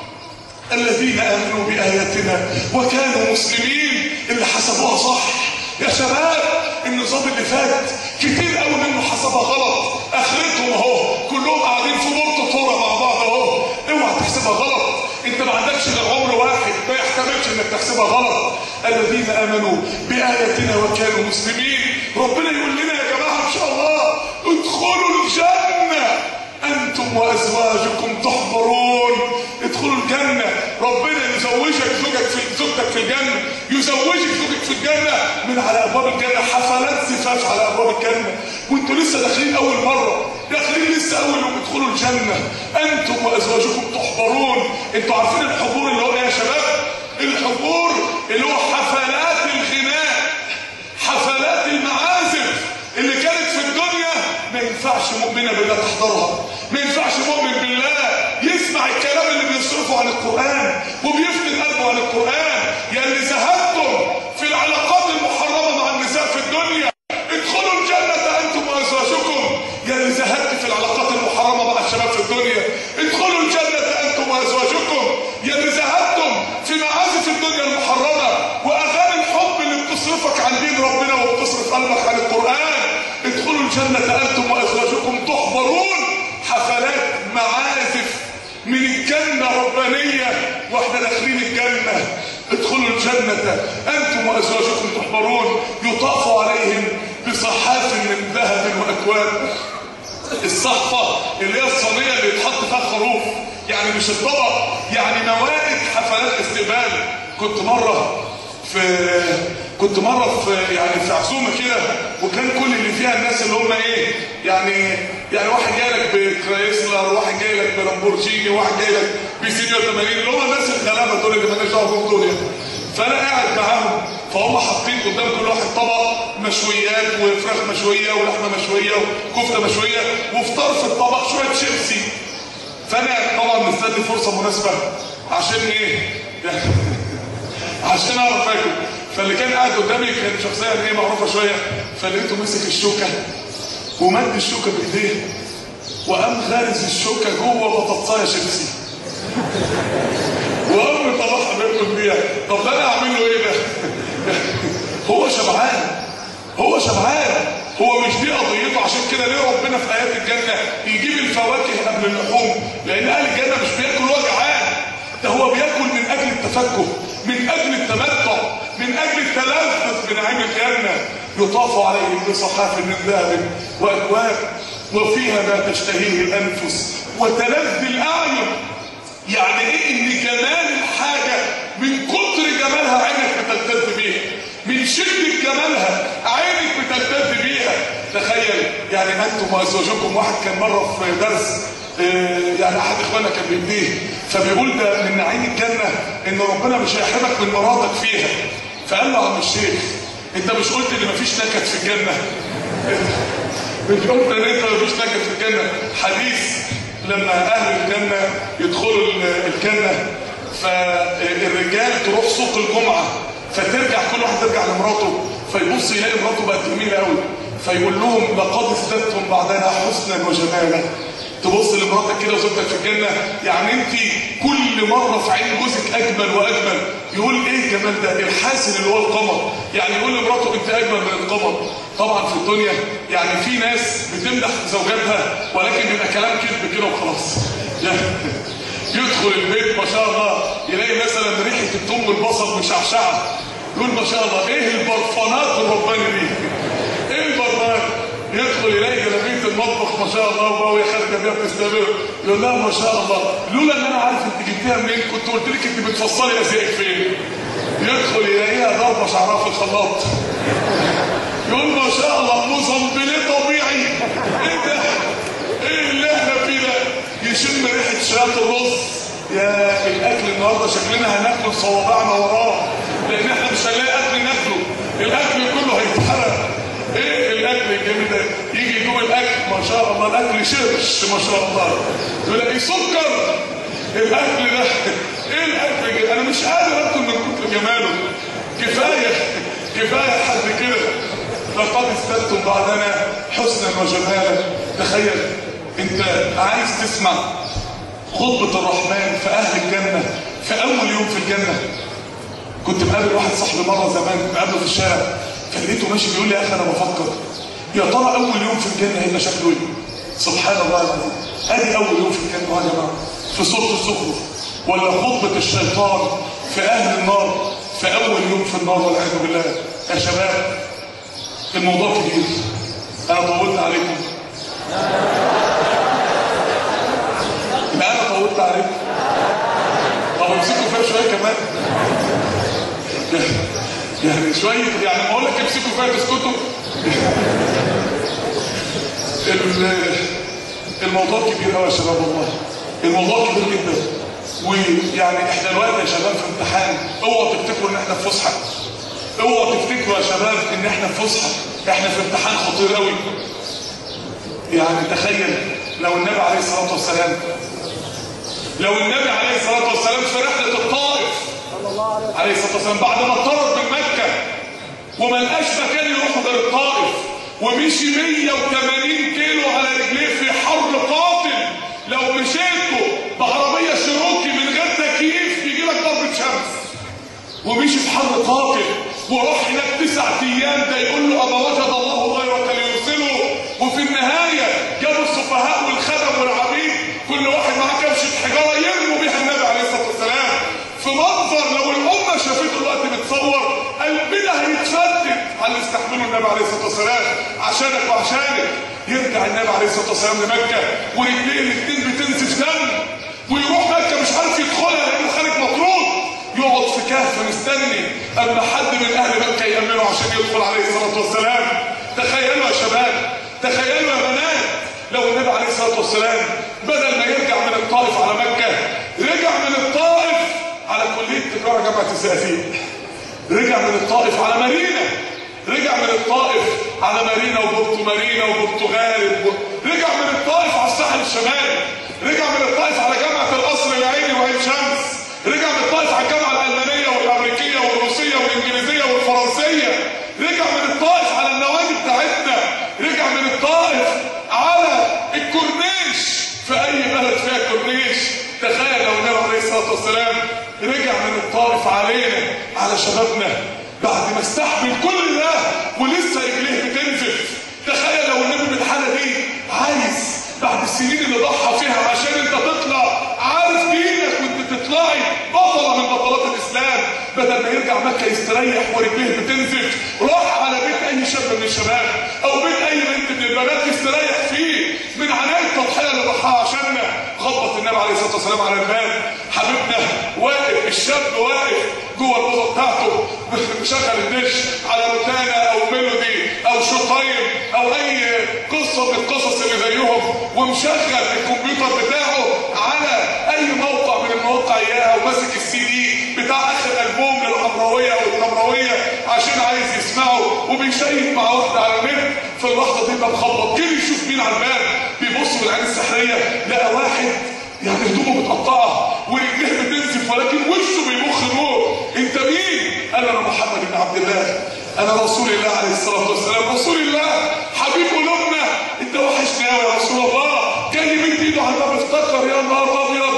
الذين امنوا باياتنا وكانوا مسلمين، اللي حسبوها صح. يا شباب النظام اللي فات كتير قوي منه حسبها غلط، اخرتهم اهو كلهم قاعدين في بورتو فوره مع بعض اهو. اوعى تحسبها غلط، انت ما عندكش غير عمر واحد ما يحتملش انك تحسبها غلط. الذين امنوا باياتنا وكانوا مسلمين. ربنا يقول لنا يا جماعه ان شاء الله ادخلوا الجنه انتم وازواجكم تحبرون. ادخلوا الجنه، ربنا يزوجك زوجك في زوجتك في الجنه، يزوجك زوجك في الجنه من على ابواب الجنه، حفلات زفاف على ابواب الجنه، وانتوا لسه داخلين اول مره، داخلين لسه اول يوم ادخلوا الجنه انتم وازواجكم تحبرون. انتوا عارفين الحضور اللي هو ايه يا شباب؟ الحضور اللي هو حفلات الغناء، حفلات المعازف اللي كانت في الدنيا ما ينفعش مؤمنه بالله تحضرها، ما ينفعش مؤمن بالله يسمع الكلام اللي بيصرفه عن القرآن وبيفتن قلبه عن القرآن. يا اللي زهدتم في العلاقات المحرمة مع النساء في الدنيا ادخلوا الجنة انتم وازواجكم. يا اللي زهدت في العلاقات المحرمة مع الشباب في الدنيا ادخلوا الجنة انتم وازواجكم. يا اللي زهدتم في معازف الدنيا المحرمة واغاني الحب اللي بتصرفك عن دين ربنا وبتصرف قلبك عن القرآن ادخلوا الجنة انتم وازواجكم تحبرون. حفلات معازف من الجنة ربانية واحنا داخلين الجنة. ادخلوا الجنة انتم وازواجكم تحبرون. يطاف عليهم بصحاف من ذهب واكواب. الصحفة اللي هي الصينية اللي يتحط فيها خروف، يعني مش الطبق، يعني موائد حفلات استقبال. كنت مرة في كنت مرة في يعني في عزومة كده، وكان كل اللي فيها الناس اللي هم ايه يعني يعني واحد جاي لك بكرايسلر، واحد جاي لك بلامبورجيني، واحد جاي لك بسينيور ثمانين، اللي هم الناس الغلابة دول اللي مالناش دعوة بهم دول يعني. فانا قاعد معاهم، فهم حاطين قدام كل واحد طبق مشويات وفراخ مشوية ولحمة مشوية وكفتة مشوية، وفي طرف الطبق شوية شيبسي. فانا طبعا مستني فرصة مناسبة عشان ايه يعني عشان اعرف اكل. فاللي كان قاعد قدامي كان شخصيه ايه معروفه شويه، فلقيته مسك الشوكه ومد الشوكه بايديه وقام غارز الشوكه جوه بطاطسايه شيبسي وقام طلعها بياكل بيها. طب انا اعمل له ايه ده؟ هو شبعان، هو شبعان، هو مش دي قضيته. عشان كده ليه ربنا في ايات الجنه يجيب الفواكه قبل اللحوم؟ لان اهل الجنه مش بياكل هو جعان، ده هو بياكل من اجل التفكه، من اجل التمتع، من اجل التلذذ بنعيم الجنه. يطاف عليهم بصحاف من ذهب واكواب وفيها ما تشتهيه الانفس وتلذ الاعين. يعني ايه ان جمال الحاجه من كتر جمالها عينك بتلتذ بيها، من شده جمالها عينك بتلتذ بيها. تخيل يعني انتم وازواجكم. واحد كان مره في درس يعني احد اخواننا كان بيديه، فبيقول ده من نعيم الجنه ان ربنا مش هيحرمك من مرادك فيها. فقال له عم الشيخ انت مش قلت ان مفيش نكد في الجنه؟ مش قلت ان انت مفيش نكد في الجنه؟ حديث لما اهل الجنه يدخلوا الجنه فالرجال تروح سوق الجمعه فترجع كل واحد يرجع لمراته، فيبص يلاقي مراته بقت جميله قوي، فيقول لهم لقد ازددتم بعدنا حسنا وجمالا. تبص لمراتك كده وزوجتك في الجنه، يعني انت كل مره في عين جوزك اجمل واجمل. يقول ايه الجمال ده؟ الحاسن اللي هو القمر، يعني يقول لمراته انت اجمل من القمر. طبعا في الدنيا يعني في ناس بتمدح زوجاتها ولكن بيبقى كلام كذب كده وخلاص. يعني يدخل البيت ما شاء الله يلاقي مثلا ريحه الثوم والبصل مشعشعه، يقول ما شاء الله ايه البرفانات الرباني دي؟ ايه البرفان؟ يدخل يلاقي جلابيه المطبخ ما شاء الله وهي خارجه بيها بتستمر، يقول لها ما شاء الله لولا ان انا عارف انت جبتيها منين كنت قلت لك انت بتفصلي ازيائك فين. يدخل يلاقيها ضربه شعرها في الخلاط، يقول ما شاء الله موزمبليه طبيعي. ايه ده؟ ايه اللي احنا فيه ده؟ يشم ريحه شراط الرز. يا الاكل النهارده شكلنا هناكل صوابعنا وراه، لان احنا مش هنلاقي اكل ناكله، الاكل كله هيتحرق. ايه الاكل الجميل ده؟ يجي يدوق الاكل ما شاء الله الاكل شرش ما شاء الله، يقول لك ايه سكر الاكل ده؟ ايه الاكل ده؟ انا مش قادر اكل من كتر جماله. كفايه كفايه حد كده. لقد ازددتم بعدنا حسنا وجمالا. تخيل انت عايز تسمع خطبه الرحمن في اهل الجنه في اول يوم في الجنه. كنت مقابل واحد صاحبي مره زمان مقابله في الشارع، فلقيته ماشي بيقول لي يا اخي انا بفكر يا ترى اول يوم في الجنه هيبقى شكله ايه؟ سبحان الله العظيم. ادي اول يوم في الجنه يا جماعه في سوره الزخرف، ولا خطبه الشيطان في اهل النار في اول يوم في النار والعياذ بالله. يا شباب الموضوع كبير، انا طولت عليكم؟ لا انا طولت عليكم. طب امسكوا فيها شويه كمان يعني شويه، يعني ما اقول لك امسكوا فيها تسكتوا. الموضوع كبير قوي يا شباب، والله الموضوع كبير جدا. ويعني احنا دلوقتي يا شباب في امتحان، اوعوا تفتكروا ان احنا في فسحه، اوعوا تفتكروا يا شباب ان احنا في فسحه، احنا في امتحان خطير قوي. يعني تخيل لو النبي عليه الصلاه والسلام لو النبي عليه الصلاه والسلام في رحله الطائف عليه الصلاه والسلام بعد ما اضطرد من مكه وما لقاش مكان يروح غير الطائف، ومشي مية وتمانين كيلو على رجليه في حر قاتل. لو مشيته بعربيه شيروكي من غير تكييف يجي لك ضربه شمس، ومشي في حر قاتل وراح هناك تسع ايام. ده يقول له اما وجد الله غيرك ليرسله. وفي النهايه جابوا السفهاء والخدم والعبيد كل واحد معاه كبشه حجاره يرموا بيها النبي عليه الصلاه والسلام في منظر لو الامه شافته دلوقتي بتصور قلبنا هيتفتت على اللي استحمله النبي عليه الصلاه والسلام عشانك وعشانك. يرجع النبي عليه الصلاه والسلام لمكه ورجليه الاثنين بتنزف دم، ويروح مكه مش عارف يدخلها لانه خارج مطرود. يقعد في كهف مستني اما حد من اهل مكه يامنه عشان يدخل عليه الصلاه والسلام. تخيلوا يا شباب، تخيلوا يا بنات، لو النبي عليه الصلاه والسلام بدل ما يرجع من الطائف على مكه رجع من الطائف على كليه تجاره جامعه الزقازيق، رجع من الطائف على مارينا، رجع من الطائف على مارينا وبورتو مارينا وبورتو غالب، رجع من الطائف على الساحل الشمالي، رجع من الطائف على جامعه القصر العيني وعين شمس، رجع من الطائف على الجامعه الالمانيه والامريكيه والروسيه والانجليزيه والفرنسيه، رجع من الطائف على النوادي بتاعتنا، رجع من الطائف على الكورنيش في اي بلد فيها كورنيش. تخيل لو النبي عليه الصلاه والسلام رجع من الطائف علينا على شبابنا بعد ما استحمل كل ده ولسه رجليه بتنزف. تخيل لو النبي بالحاله دي عايز بعد السنين اللي ضحى فيها عشان انت تطلع عارف دينك وانت تطلعي يرجع مكه يستريح ورجليه بتنزف، راح على بيت اي شاب من الشباب او بيت اي بنت من البنات يستريح فيه من عناء التضحيه اللي ضحاها عشاننا. خبط النبي عليه الصلاه والسلام على الباب، حبيبنا واقف، الشاب واقف جوه الاوضه بتاعته مشغل الدش على روتانا او ميلودي او شوتايم او اي قصه من القصص اللي زيهم، ومشغل الكمبيوتر بتاعه على اي موقع من المواقع اياها، وماسك السي دي بتاع اخر البوم للحمراويه او التمراويه عشان عايز يسمعه، وبيشيك مع واحده على النت. في اللحظه دي كان خبط، جري يشوف مين على الباب، بيبص بالعين السحريه لقى واحد يعني هدومه متقطعه ورجليه بتنزف ولكن وشه بيبخ نور. انت مين؟ قال انا محمد بن عبد الله، انا رسول الله عليه الصلاه والسلام، رسول الله حبيب قلوبنا، انت وحشنا يا رسول الله. جاي مد ايده على الباب، افتكر يا نهار ابيض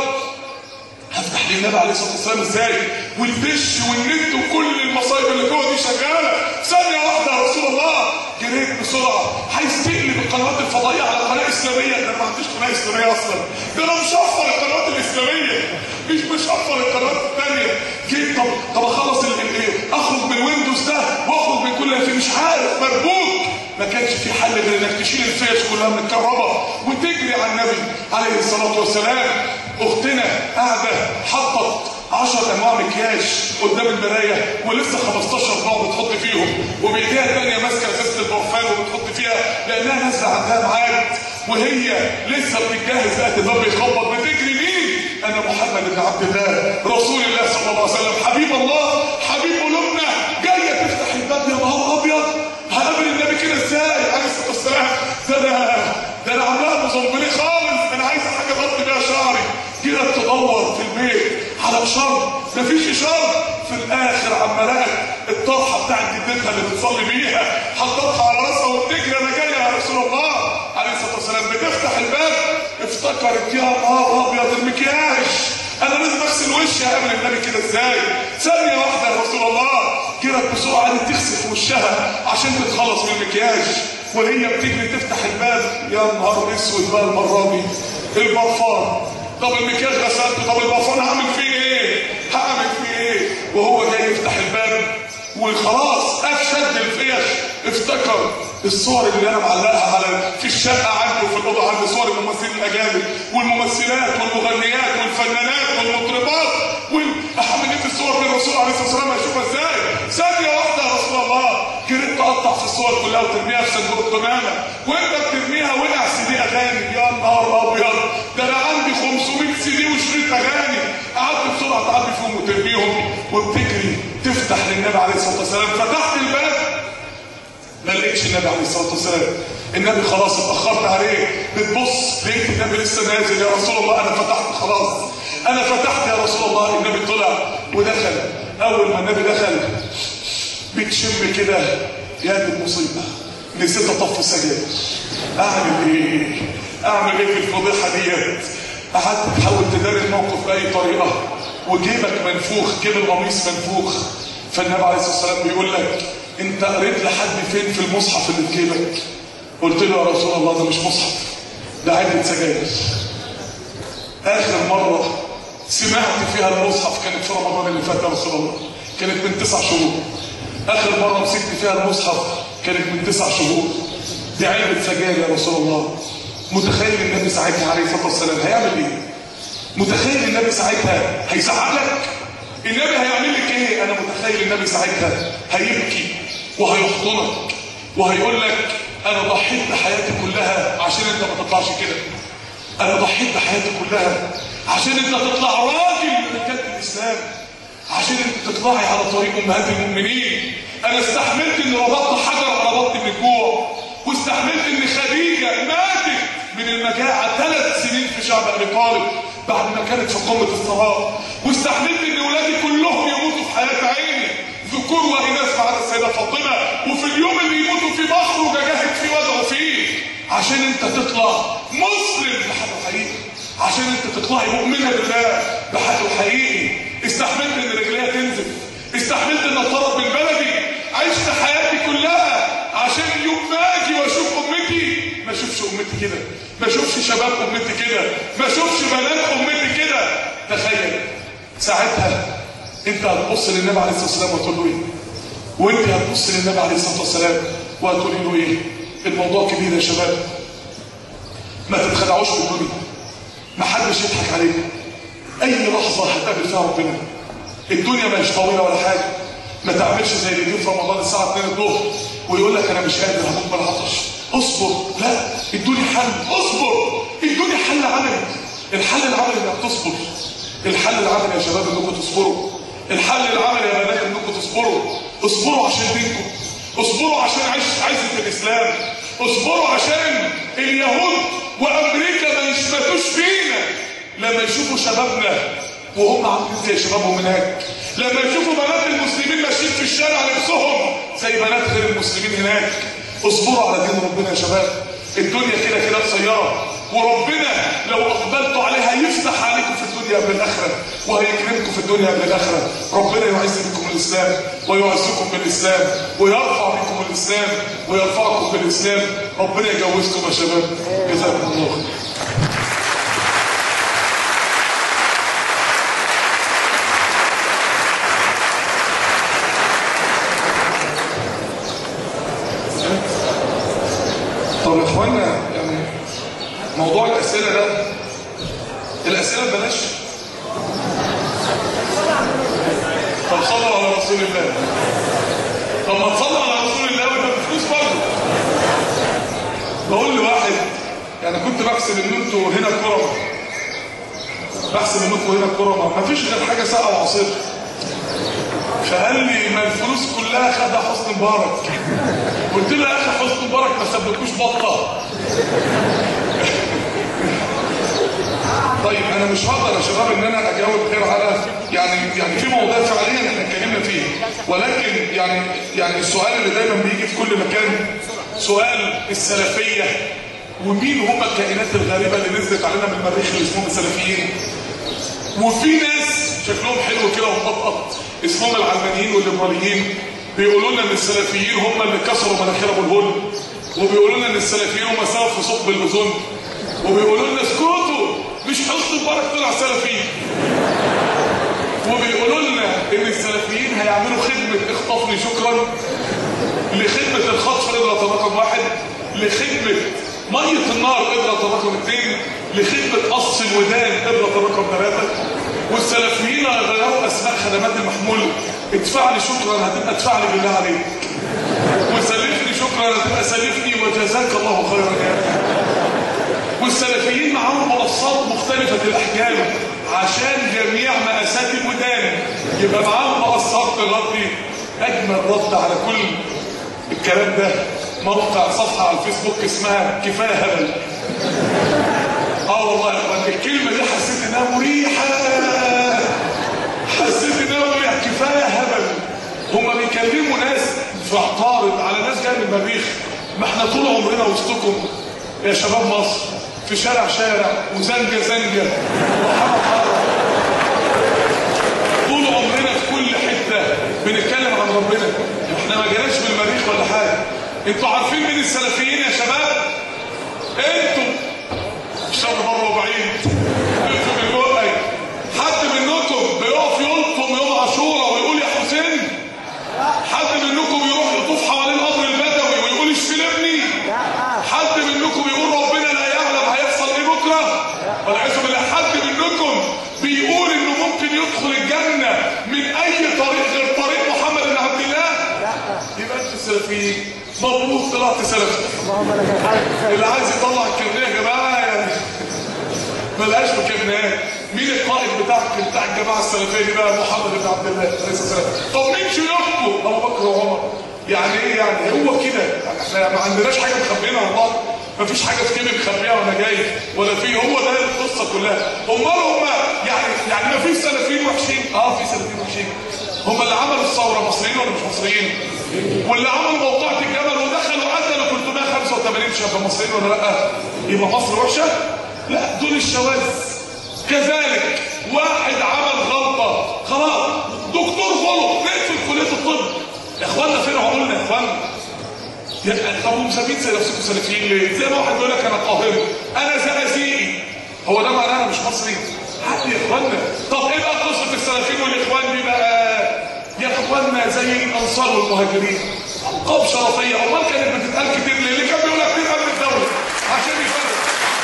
هفتح للنبي عليه الصلاه والسلام ازاي؟ والدش والنت وكل المصايب اللي جوه دي شغاله. ثانيه واحده يا رسول الله، جريت بسرعه عايز تقلب القنوات الفضائيه على قناه اسلاميه. ده انا ما عنديش قناه اسلاميه اصلا، ده انا مشفر القنوات الاسلاميه مش مشفر القنوات الثانيه. جيت طب طب اخلص الايه؟ اخرج من ويندوز ده واخرج من كل اللي مش عارف، مربوط. ما كانش في حل غير انك تشيل الفيش كلها من الكهرباء وتجري على النبي عليه الصلاه والسلام. اختنا قاعده حطت عشر انواع مكياج قدام المرايه ولسه خمستاشر نوع بتحط فيهم، وبايديها الثانيه ماسكه ازازه البرفان وبتحط فيها لانها نازله عندها ميعاد، وهي لسه بتتجهز لقت الباب بيخبط، بتجري مين؟ انا محمد بن عبد الله رسول الله صلى الله عليه وسلم، حبيب الله حبيب قلوبنا، جايه تفتح الباب. يا نهار ابيض، هقابل النبي كده ازاي عليه الصلاه والسلام؟ ده انا ده انا عاملاها مزمبلي خالص، انا عايزه حاجه اغطي بيها شعري. كده تدور في البيت على اشاره، مفيش اشاره. في الاخر عم لقت الطرحه بتاعت جدتها اللي بتصلي بيها، حطتها على راسها وبتجري، انا جايه يا رسول الله عليه الصلاه والسلام. بتفتح الباب افتكرت يا نهار ابيض المكياج، انا لازم اغسل وشي قبل النبي كده ازاي؟ ثانيه واحده يا رسول الله، جرت بسرعه قالت تغسل وشها عشان تتخلص من المكياج. وهي بتجري تفتح الباب، يا نهار اسود بقى المره دي البرفان. طب المكياج غسلته، طب البرفان هعمل فيه ايه؟ هعمل فيه ايه؟ وهو جاي يفتح الباب وخلاص افشد الفيش، افتكر الصور اللي انا معلقها على في الشقه عندي وفي الاوضه عندي، صور الممثلين الاجانب والممثلات والمغنيات والفنانات والمطربات، واحملت الصور من الرسول عليه الصلاه والسلام هيشوفها ازاي؟ ثانيه واحده يا رسول الله، جريت تقطع في الصور كلها وترميها في صندوق القمامه، وانت بترميها وقع سي دي اغاني. يا نهار ابيض، ده انا عندي خمسمية سي دي وشريط اغاني، قعدت بسرعه تعبي فيهم وترميهم وبتجري تفتح للنبي عليه الصلاه والسلام. فتحت الباب ما لقيتش النبي عليه الصلاه والسلام، النبي خلاص اتاخرت عليه. بتبص لقيت النبي لسه نازل، يا رسول الله انا فتحت خلاص، انا فتحت يا رسول الله. النبي طلع ودخل، اول ما النبي دخل بتشم كده يا دي المصيبه، نسيت اطفي السجاير. اعمل ايه؟ اعمل ايه في الفضيحه ديت؟ قعدت تحاول تداري الموقف باي طريقه، وجيبك منفوخ، جيب القميص منفوخ. فالنبي عليه الصلاه والسلام بيقول لك انت قريت لحد فين في المصحف اللي في جيبك؟ قلت له يا رسول الله ده مش مصحف، ده علبه سجاير. اخر مره سمعت فيها المصحف كانت في رمضان اللي فات يا رسول الله، كانت من تسع شهور. اخر مره مسكت فيها المصحف كانت من تسع شهور. دي علبه سجاير يا رسول الله. متخيل النبي ساعتها عليه الصلاه والسلام هيعمل ايه؟ متخيل النبي ساعتها هيزعق لك؟ النبي هيعمل لك ايه؟ انا متخيل النبي ساعتها هيبكي وهيحضنك وهيقول لك انا ضحيت بحياتي كلها عشان انت ما تطلعش كده، انا ضحيت بحياتي كلها عشان انت تطلع راجل من رجاله الاسلام، عشان انت تطلعي على طريق امهات المؤمنين. انا استحملت ان ربطت حجر على بطني من الجوع، واستحملت ان خديجه ماتت من المجاعه ثلاث سنين في شعب ابي طالب بعد ما كانت في قمه الثراء، واستحملت ان ولادي كلهم يموتوا في حياه عيني، ذكور واناث ما عدا السيده فاطمه، وفي اليوم اللي يموتوا فيه بخرج اجاهد فيه وادعو فيه عشان انت تطلع مسلم بحاله حقيقي، عشان انت تطلعي مؤمنه بالله بحاله حقيقي. استحملت ان رجليها تنزل، استحملت ان اطرد من بلدي، عشت حياتي كلها عشان يوم ما اجي واشوف امتي ما اشوفش امتي كده، ما اشوفش شباب امتي كده، ما اشوفش بنات امتي كده. تخيل ساعتها انت هتبص للنبي عليه الصلاه والسلام وتقول له ايه؟ وانت هتبص للنبي عليه الصلاه والسلام وهتقول له ايه؟ الموضوع كبير يا شباب. ما تتخدعوش بالدنيا، ما حدش يضحك عليكم. اي لحظه هتقابل فيها ربنا. الدنيا مش طويله ولا حاجه. ما تعملش زي اللي يجي في رمضان الساعه اتنين الظهر ويقول لك انا مش قادر هموت من العطش. اصبر. لا، الدنيا حل. اصبر. الدنيا حل عملي. الحل العملي انك تصبر. الحل العملي يا شباب انكم تصبروا. الحل العملي يا بنات انكم تصبروا. اصبروا عشان دينكم. اصبروا عشان عيش عزة الاسلام. اصبروا عشان اليهود وامريكا ما يشمتوش فينا لما يشوفوا شبابنا وهم عاملين زي شبابهم هناك، لما يشوفوا بنات المسلمين ماشيين في الشارع لبسهم زي بنات غير المسلمين هناك. اصبروا على دين ربنا يا شباب. الدنيا كده كده قصيره، وربنا لو اقبلتوا عليها يفتح عليكم في الدنيا قبل الاخره، وهيكرمكم في الدنيا قبل الاخره. ربنا يعز بكم الاسلام ويعزكم بالاسلام، ويرفع بكم الاسلام ويرفعكم بالاسلام. ربنا يجوزكم يا شباب. جزاكم الله خير. طب يا اخوانا، يعني موضوع الاسئله ده، الاسئله ببلاش. طب صلوا على رسول الله. طب ما تصلوا على رسول الله وانت بفلوس برضه. بقول لواحد يعني كنت بحسب ان انتوا هنا كرم، بحسب انكم هنا كرم ما فيش غير حاجه ساقعه وعصير. فقال لي ما الفلوس كلها خدها حسني مبارك. قلت له يا اخي حسني مبارك ما سابلكوش بطه. طيب انا مش هقدر يا شباب ان انا اجاوب غير على يعني يعني في مواضيع فعليا احنا اتكلمنا فيه، ولكن يعني يعني السؤال اللي دايما بيجي في كل مكان سؤال السلفيه، ومين هم الكائنات الغريبه اللي نزلت علينا من المريخ اللي اسمهم السلفيين. وفي ناس شكلهم حلو كده ومطقط اسمهم العلمانيين والليبراليين، بيقولوا لنا ان السلفيين هم اللي كسروا مناخير ابو الهول، وبيقولوا لنا ان السلفيين هم سبب في ثقب الاوزون، وبيقولوا لنا اسكتوا مش حسني مبارك طلع سلفي، وبيقولوا لنا ان السلفيين هيعملوا خدمه اخطفني شكرا، لخدمه الخطف اضغط رقم واحد، لخدمه ميه النار اضغط رقم اثنين، لخدمه قص الودان اضغط رقم ثلاثه. والسلفيين هيغيروا اسماء خدمات المحمول. ادفع لي شكرا هتبقى ادفع لي بالله عليك، وسلفني شكرا هتبقى سلفني وجزاك الله خيرا يا اخي. والسلفيين معاهم منصات مختلفه الاحجام عشان جميع مقاسات الودان، يبقى معاهم منصات تغطي. اجمل رد على كل الكلام ده موقع صفحه على الفيسبوك اسمها كفايه هبل. اه والله يا اخوان الكلمه دي حسيت انها مريحه، حسيت انها مريحه. كفايه هبل. هما بيكلموا ناس في عطارد على ناس جايه من المريخ. ما احنا طول عمرنا وسطكم يا شباب مصر، في شارع شارع وزنجه زنجه وحرب حرب، طول عمرنا في كل حته بنتكلم عن ربنا. احنا ما جيناش من المريخ ولا حاجه. انتوا عارفين مين السلفيين يا شباب؟ انتوا الشر بره وبعيد. انتوا من جوه. حد منكم بيقف يلطم يوم عاشوراء ويقول يا حسين؟ حد منكم يروح يطوف حوالين قبر البدوي ويقول اشفي ابني؟ حد منكم يقول ربنا لا يعلم هيحصل ايه بكره؟ والعياذ بالله. حد منكم بيقول انه ممكن يدخل الجنه من اي طريق غير طريق محمد بن عبد الله؟ يبقى انتوا السلفيين. مبروك طلعت سلفي. اللي عايز يطلع الكرنيه يا جماعه يعني ملهاش مكمنات. مين القائد بتاعك بتاع الجماعه السلفيه دي بقى؟ محمد بن عبد الله عليه الصلاه والسلام. طب مين شيوخكم؟ ابو بكر وعمر. يعني ايه يعني؟ هو كده. احنا ما عندناش حاجه مخبيينها والله. ما فيش حاجه في كلمه مخبيها وانا جاي ولا في. هو ده القصه كلها. امال هم يعني يعني ما فيش سلفيين وحشين؟ اه في سلفيين وحشين. هم اللي عملوا الثوره مصريين ولا مش مصريين؟ واللي عملوا موقعة الجبل ودخلوا قتلوا ثلاثمائة وخمسة وثمانين شاب مصريين ولا لا؟ يبقى مصر وحشه؟ لا، دول الشواذ. كذلك واحد عمل غلطه خلاص دكتور غلط نقفل كليه الطب. يا اخوانا فين عقولنا يا اخوانا؟ طب ومسمين زي نفسكم سلفيين ليه؟ زي ما واحد بيقول لك انا قاهري، انا زقازيقي. هو ده معناه انا مش مصري؟ حد يا اخوانا. طب ايه بقى قصه السلفيين والاخوان دي بقى؟ اخواننا زي الانصار والمهاجرين، القاب شرفيه. امال كانت بتتقال كتير ليه؟ اللي كان بيقول لك مين امن الدوله عشان يفرق،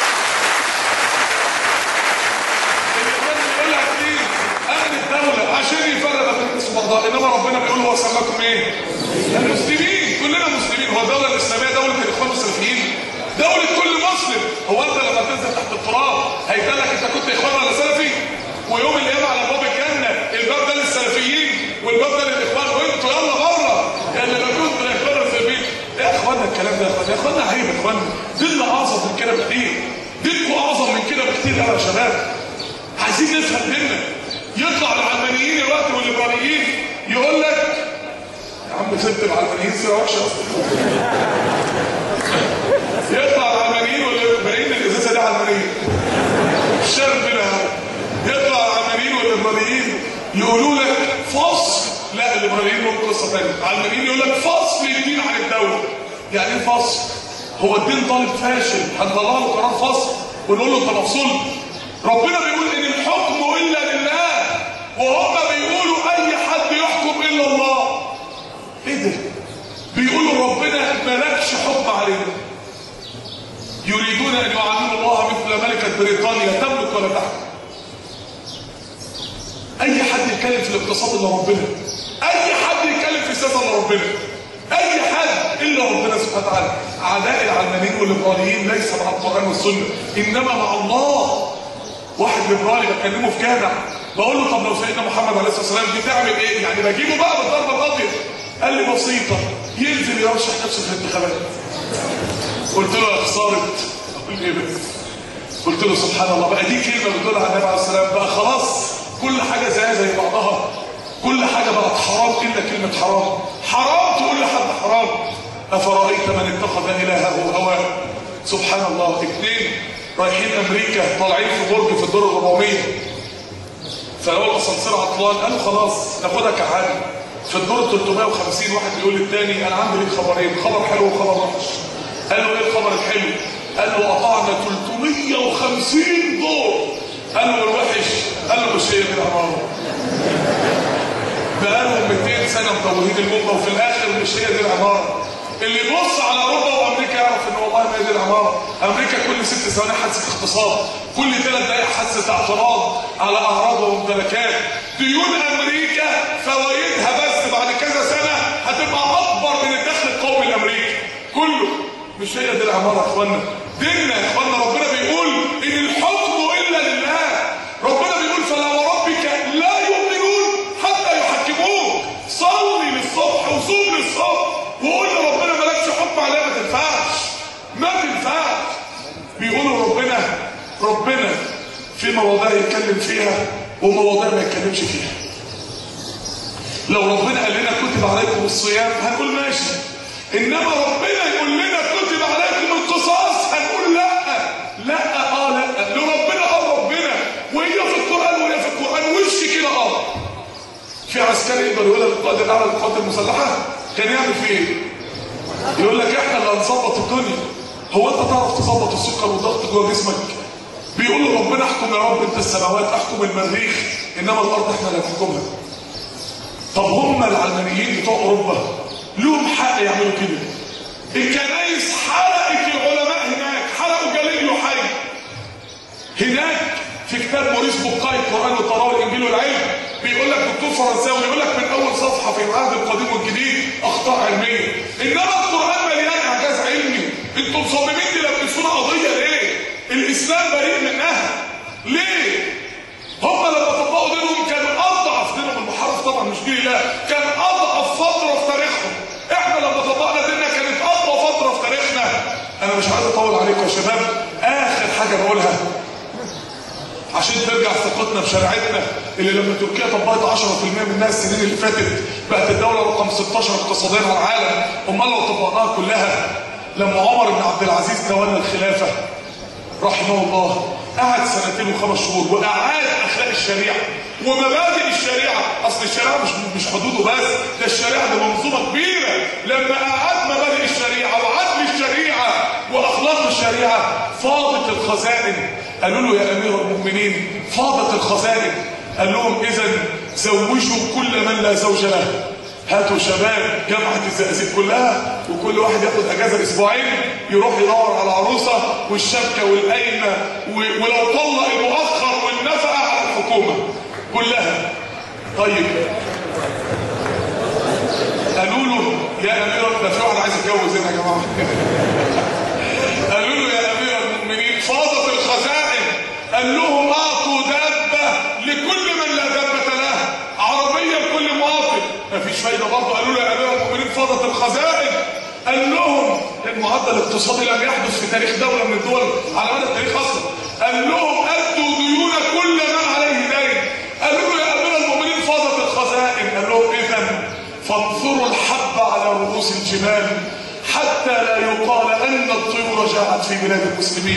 اللي كان بيقول لك مين امن الدوله عشان يفرق ما بين الناس وبعضها. انما ربنا بيقول هو سماكم ايه؟ المسلمين، كلنا مسلمين. هو الدوله الاسلاميه دوله الاخوان السلفيين؟ دولة كل مسلم. هو انت لما تنزل تحت التراب هيتقال لك انت كنت اخوان ولا سلفي؟ ويوم القيامه على باب الجنه الباب ده للسلفيين والباب ده للاخوان، وانتوا يلا بره اللي ما كنتوا الاخوان ولا السلفيين. ايه يا اخوانا الكلام ده؟ يا اخوانا عيب يا اخوانا، ديننا اعظم من كده بكتير، دينكم اعظم من كده بكتير قوي يا شباب. عايزين نفهم ديننا. يطلع العلمانيين الوقت والليبراليين يقول لك يا عم سبت العلمانيين سيره وحشه اصلا. يطلع العلمانيين والليبراليين الازازه دي علمانيه الشرب منها. يطلع العلمانيين والليبراليين يقولوا لك فصل، لا الليبراليين لهم قصه ثانيه. العلمانيين يقول لك فصل الدين عن الدوله. يعني ايه فصل؟ هو الدين طالب فاشل هنطلع له قرار فصل ونقول له انت مفصول؟ ربنا بيقول ان الحكم الا لله، وهم بيقولوا اي حد يحكم الا الله. ايه ده؟ بيقولوا ربنا ملكش حكم علينا. يريدون ان يعاملوا الله مثل ملكه بريطانيا تملك ولا تحكم. اي حد يتكلم في الاقتصاد الا ربنا، اي حد يتكلم في السياسه الا ربنا، اي حد الا ربنا سبحانه وتعالى. اعداء العلمانيين والليبراليين ليس مع القران والسنه انما مع الله. واحد ليبرالي بكلمه في جامع بقول له طب لو سيدنا محمد عليه الصلاه والسلام بتعمل ايه؟ يعني بجيبه بقى بالضربه القاضيه. قال لي بسيطه، ينزل يرشح نفسه في الانتخابات. قلت له يا خساره، اقول ايه بس؟ قلت له سبحان الله بقى دي كلمه بتقولها على النبي عليه الصلاه والسلام. بقى خلاص كل حاجه زي زي بعضها، كل حاجه بقت حرام الا كلمه حرام. حرام تقول لحد حرام. افرايت من اتخذ الهه هواه. سبحان الله. اثنين رايحين امريكا طالعين في برج في الدور الربعمية، فلو الاسانسير عطلان قالوا خلاص ناخدها كعادي. في الدور ثلاثمائة وخمسين واحد بيقول للثاني انا عندي ليك خبرين، خبر حلو وخبر وحش. قال له ايه الخبر الحلو؟ قال له قطعنا ثلاثمائة وخمسين دور. قال له الوحش؟ قال له مش هي دي العماره. بقالهم مئتين سنه مدورين الموضه وفي الاخر مش هي دي العماره. اللي يبص على اوروبا وامريكا يعرف ان والله ما هي دي العماره. امريكا كل ست ثواني حادثه اغتصاب، كل ثلاث دقائق حادثه اعتراض على اعراض وممتلكات. ديون امريكا فوائدها بس بعد كذا سنه هتبقى اكبر من الدخل القومي الامريكي كله. مش هي دي العماره يا اخوانا. ديننا يا اخوانا ربنا بيقول ان الحكم الا لله. ربنا بيقول فلا وربك لا يؤمنون حتى يحكموك. صلي للصبح وصوم للصبح وقول لربنا مالكش حكم عليها. ما تنفعش، ما تنفعش. بيقولوا ربنا ربنا في مواضيع يتكلم فيها ومواضيع ما يتكلمش فيها. لو ربنا قال لنا كتب عليكم الصيام هنقول ماشي، انما ربنا يقول لنا كتب عليكم القصاص هنقول لا لا اه لا. لو ربنا قال ربنا وهي في القران وهي في القران وش كده اه. في عسكري يقدر يقول لك القائد الاعلى للقوات المسلحه كان يعمل فيه ايه؟ يقول لك احنا اللي هنظبط الدنيا. هو انت تعرف تظبط السكر والضغط جوه جسمك؟ بيقولوا ربنا احكم يا رب انت السماوات، احكم المريخ، انما الارض احنا اللي هنحكمها. طب هم العلمانيين بتوع اوروبا لهم حق يعملوا كده. الكنائس حرقت العلماء هناك، حرقوا جاليليو حي هناك. في كتاب موريس بوكاي القران والتراوي الانجيل والعلم بيقول لك دكتور فرنساوي يقول لك من اول صفحه في العهد القديم والجديد اخطاء علميه، انما القران مليان اعجاز علمي. انتم مصممين تلبسونا قضيه ليه؟ الاسلام بريء منها ليه؟ هم لما طبقوا دينهم كانوا اضعف دينهم المحرف طبعا مش دين الله، كان اضعف فتره في تاريخهم. احنا لما طبقنا ديننا كانت اقوى فتره في تاريخنا. انا مش عايز اطول عليكم يا شباب. اخر حاجه بقولها عشان ترجع ثقتنا بشريعتنا اللي لما تركيا طبقت عشرة بالمئة منها السنين اللي فاتت بقت الدوله رقم ستاشر اقتصاديا على العالم. امال لو طبقناها كلها؟ لما عمر بن عبد العزيز تولى الخلافه رحمه الله قعد سنتين وخمس شهور واعاد اخلاق الشريعه ومبادئ الشريعه. اصل الشريعه مش مش حدوده بس، ده الشريعه دي منظومه كبيره. لما اعاد مبادئ الشريعه وعدل الشريعه واخلاق الشريعه فاضت الخزائن. قالوا له يا امير المؤمنين فاضت الخزائن. قال لهم إذا زوجوا كل من لا زوج له. هاتوا شباب جامعة الزقازيق كلها وكل واحد ياخد اجازة اسبوعين يروح يدور على عروسة والشبكة والقايمة ولو طلق المؤخر والنفقة على الحكومة كلها. طيب قالوا له يا امير ده في واحد عايز يتجوز هنا يا جماعة. قالوا له يا امير المؤمنين فاضت الخزائن. قال لهم اعطوا دابة لكل من لا دابة له، عربية لكل مواطن. مفيش فايدة برضه. قالوا له يا امير المؤمنين فاضت الخزائن. قال لهم المعدل الاقتصادي لم يحدث في تاريخ دولة من الدول على مدى التاريخ اصلا. قال لهم ادوا ديون كل من عليه دين. قالوا له يا امير المؤمنين فاضت الخزائن. قال لهم اذا فانظروا الحب على رؤوس الجبال حتى لا يقال ان الطيور جاءت في بلاد المسلمين.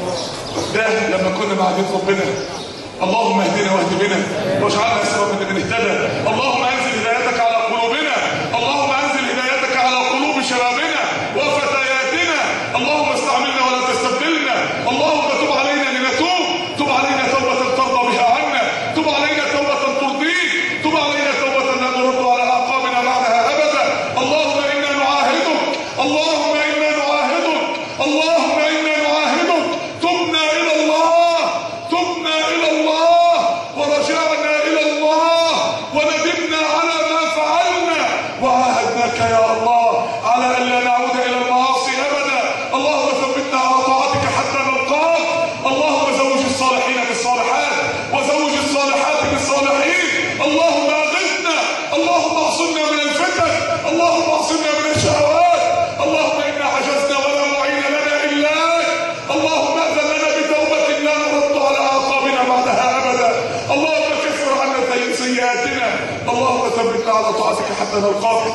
ده لما كنا مع دين ربنا. اللهم اهدنا واهد بنا واجعلنا سببا لمن اهتدى. اللهم انزل هدايتك على قلوبنا. اللهم انزل هدايتك على قلوب شبابنا وفتياتنا. اللهم استعملنا ولا تستبدلنا. اللهم تب علينا لنتوب. تب علينا توبة ترضى بها عنا. تب علينا توبة ترضيك. تب علينا توبة لا نرد على اعقابنا بعدها ابدا. اللهم انا نعاهدك. اللهم انا نعاهدك. اللهم انا نعاهدك. تبنا الى الله. تبنا الى الله ورجعنا الى الله وندمنا على ما فعلنا وعاهدناك يا الله على ان لا نعود الى المعاصي ابدا. اللهم ثبتنا على طاعتك حتى نلقاك. اللهم زوج الصالحين بالصالحات وزوج الصالحات بالصالحين. اللهم اغثنا. اللهم اعصمنا من الفتن. اللهم اعصمنا من الشهوات. اللهم انا عجزنا ولا معين لنا الاك. اللهم اذن لنا بتوبه لا نرد على اعقابنا بعدها ابدا. اللهم كفر عنا سيئاتنا. اللهم ثبتنا على طاعتك حتى نلقاك.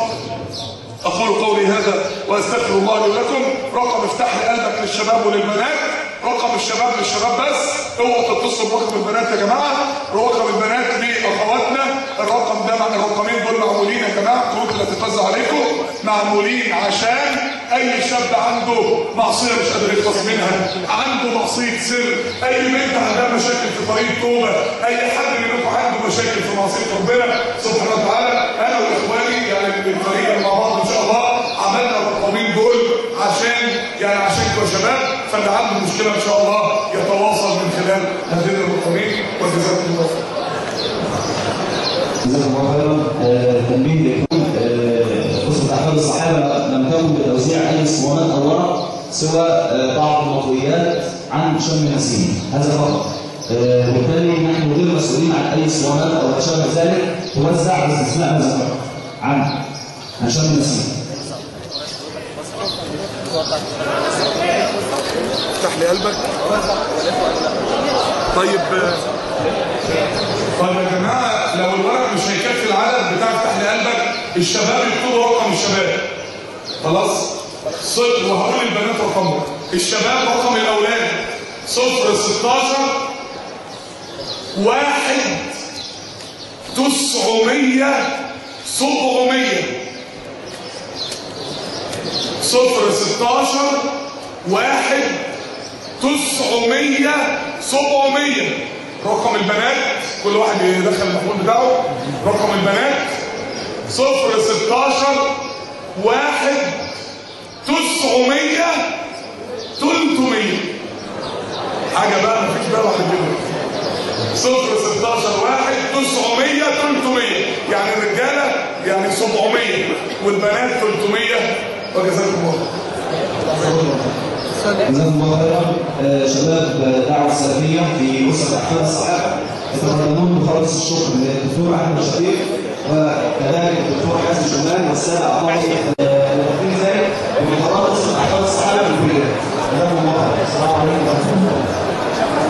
اقول قولي هذا واستغفر الله لي ولكم. رقم افتح لي قلبك للشباب وللبنات. رقم الشباب للشباب بس. اوعوا تتصلوا برقم البنات يا جماعه. رقم البنات لاخواتنا. الرقم ده مع الرقمين دول معمولين يا جماعه. الكروت اللي هتتوزع عليكم معمولين عشان اي شاب عنده معصيه مش قادر يخلص منها، عنده معصيه سر، اي بنت عندها مشاكل في طريق توبه، اي حد منكم عنده مشاكل في معصيه ربنا سبحانه وتعالى. انا واخواني يعني الفريق مع بعض ان شاء الله عملنا الرقمين دول عشان يعني عشانكم يا شباب. فاللي عنده مشكله ان شاء الله يتواصل من خلال هذين الرقمين. وجزاكم الله خير. جزاكم الله خيرا. تنبيه لكم قصة أحفاد الصحابة لم تكن بتوزيع أي اسطوانات أو ورق سوى بعض المطويات عن شم نسيم. هذا فقط. وبالتالي نحن غير مسؤولين عن أي اسطوانات أو ما شابه ذلك توزع باستثناء هذا فقط عن عن شم نسيم. افتح لي قلبك. طيب طيب يا جماعه لو الورق مش هيكفي العدد بتاع افتح لي قلبك الشباب يكتبوا رقم الشباب. خلاص؟ صفر. وهقول البنات رقمهم. الشباب رقم الاولاد صفر ستاشر واحد تسعمية سبعمية. صفر ستاشر واحد تسعمية سبعمية. رقم البنات كل واحد يدخل المحمول بتاعه. رقم البنات صفر ستاشر واحد تسعمية تلتمية. حاجة بقى مفيش بقى واحد منهم. صفر ستاشر واحد تسعمية تلتمية. يعني الرجالة يعني سبعمية والبنات تلتمية. وجزاكم الله. جزاكم الله خيرا. شباب دعوة سلفية في أسرة أحفاد الصحابة يتقدمون بخالص الشكر للدكتور أحمد شفيق وكذلك الدكتور حسن شمال والسادة أعضاء وفي ذلك ومن خلال أسرة أحفاد الصحابة في الكلية. جزاكم الله خيرا. السلام عليكم ورحمة الله.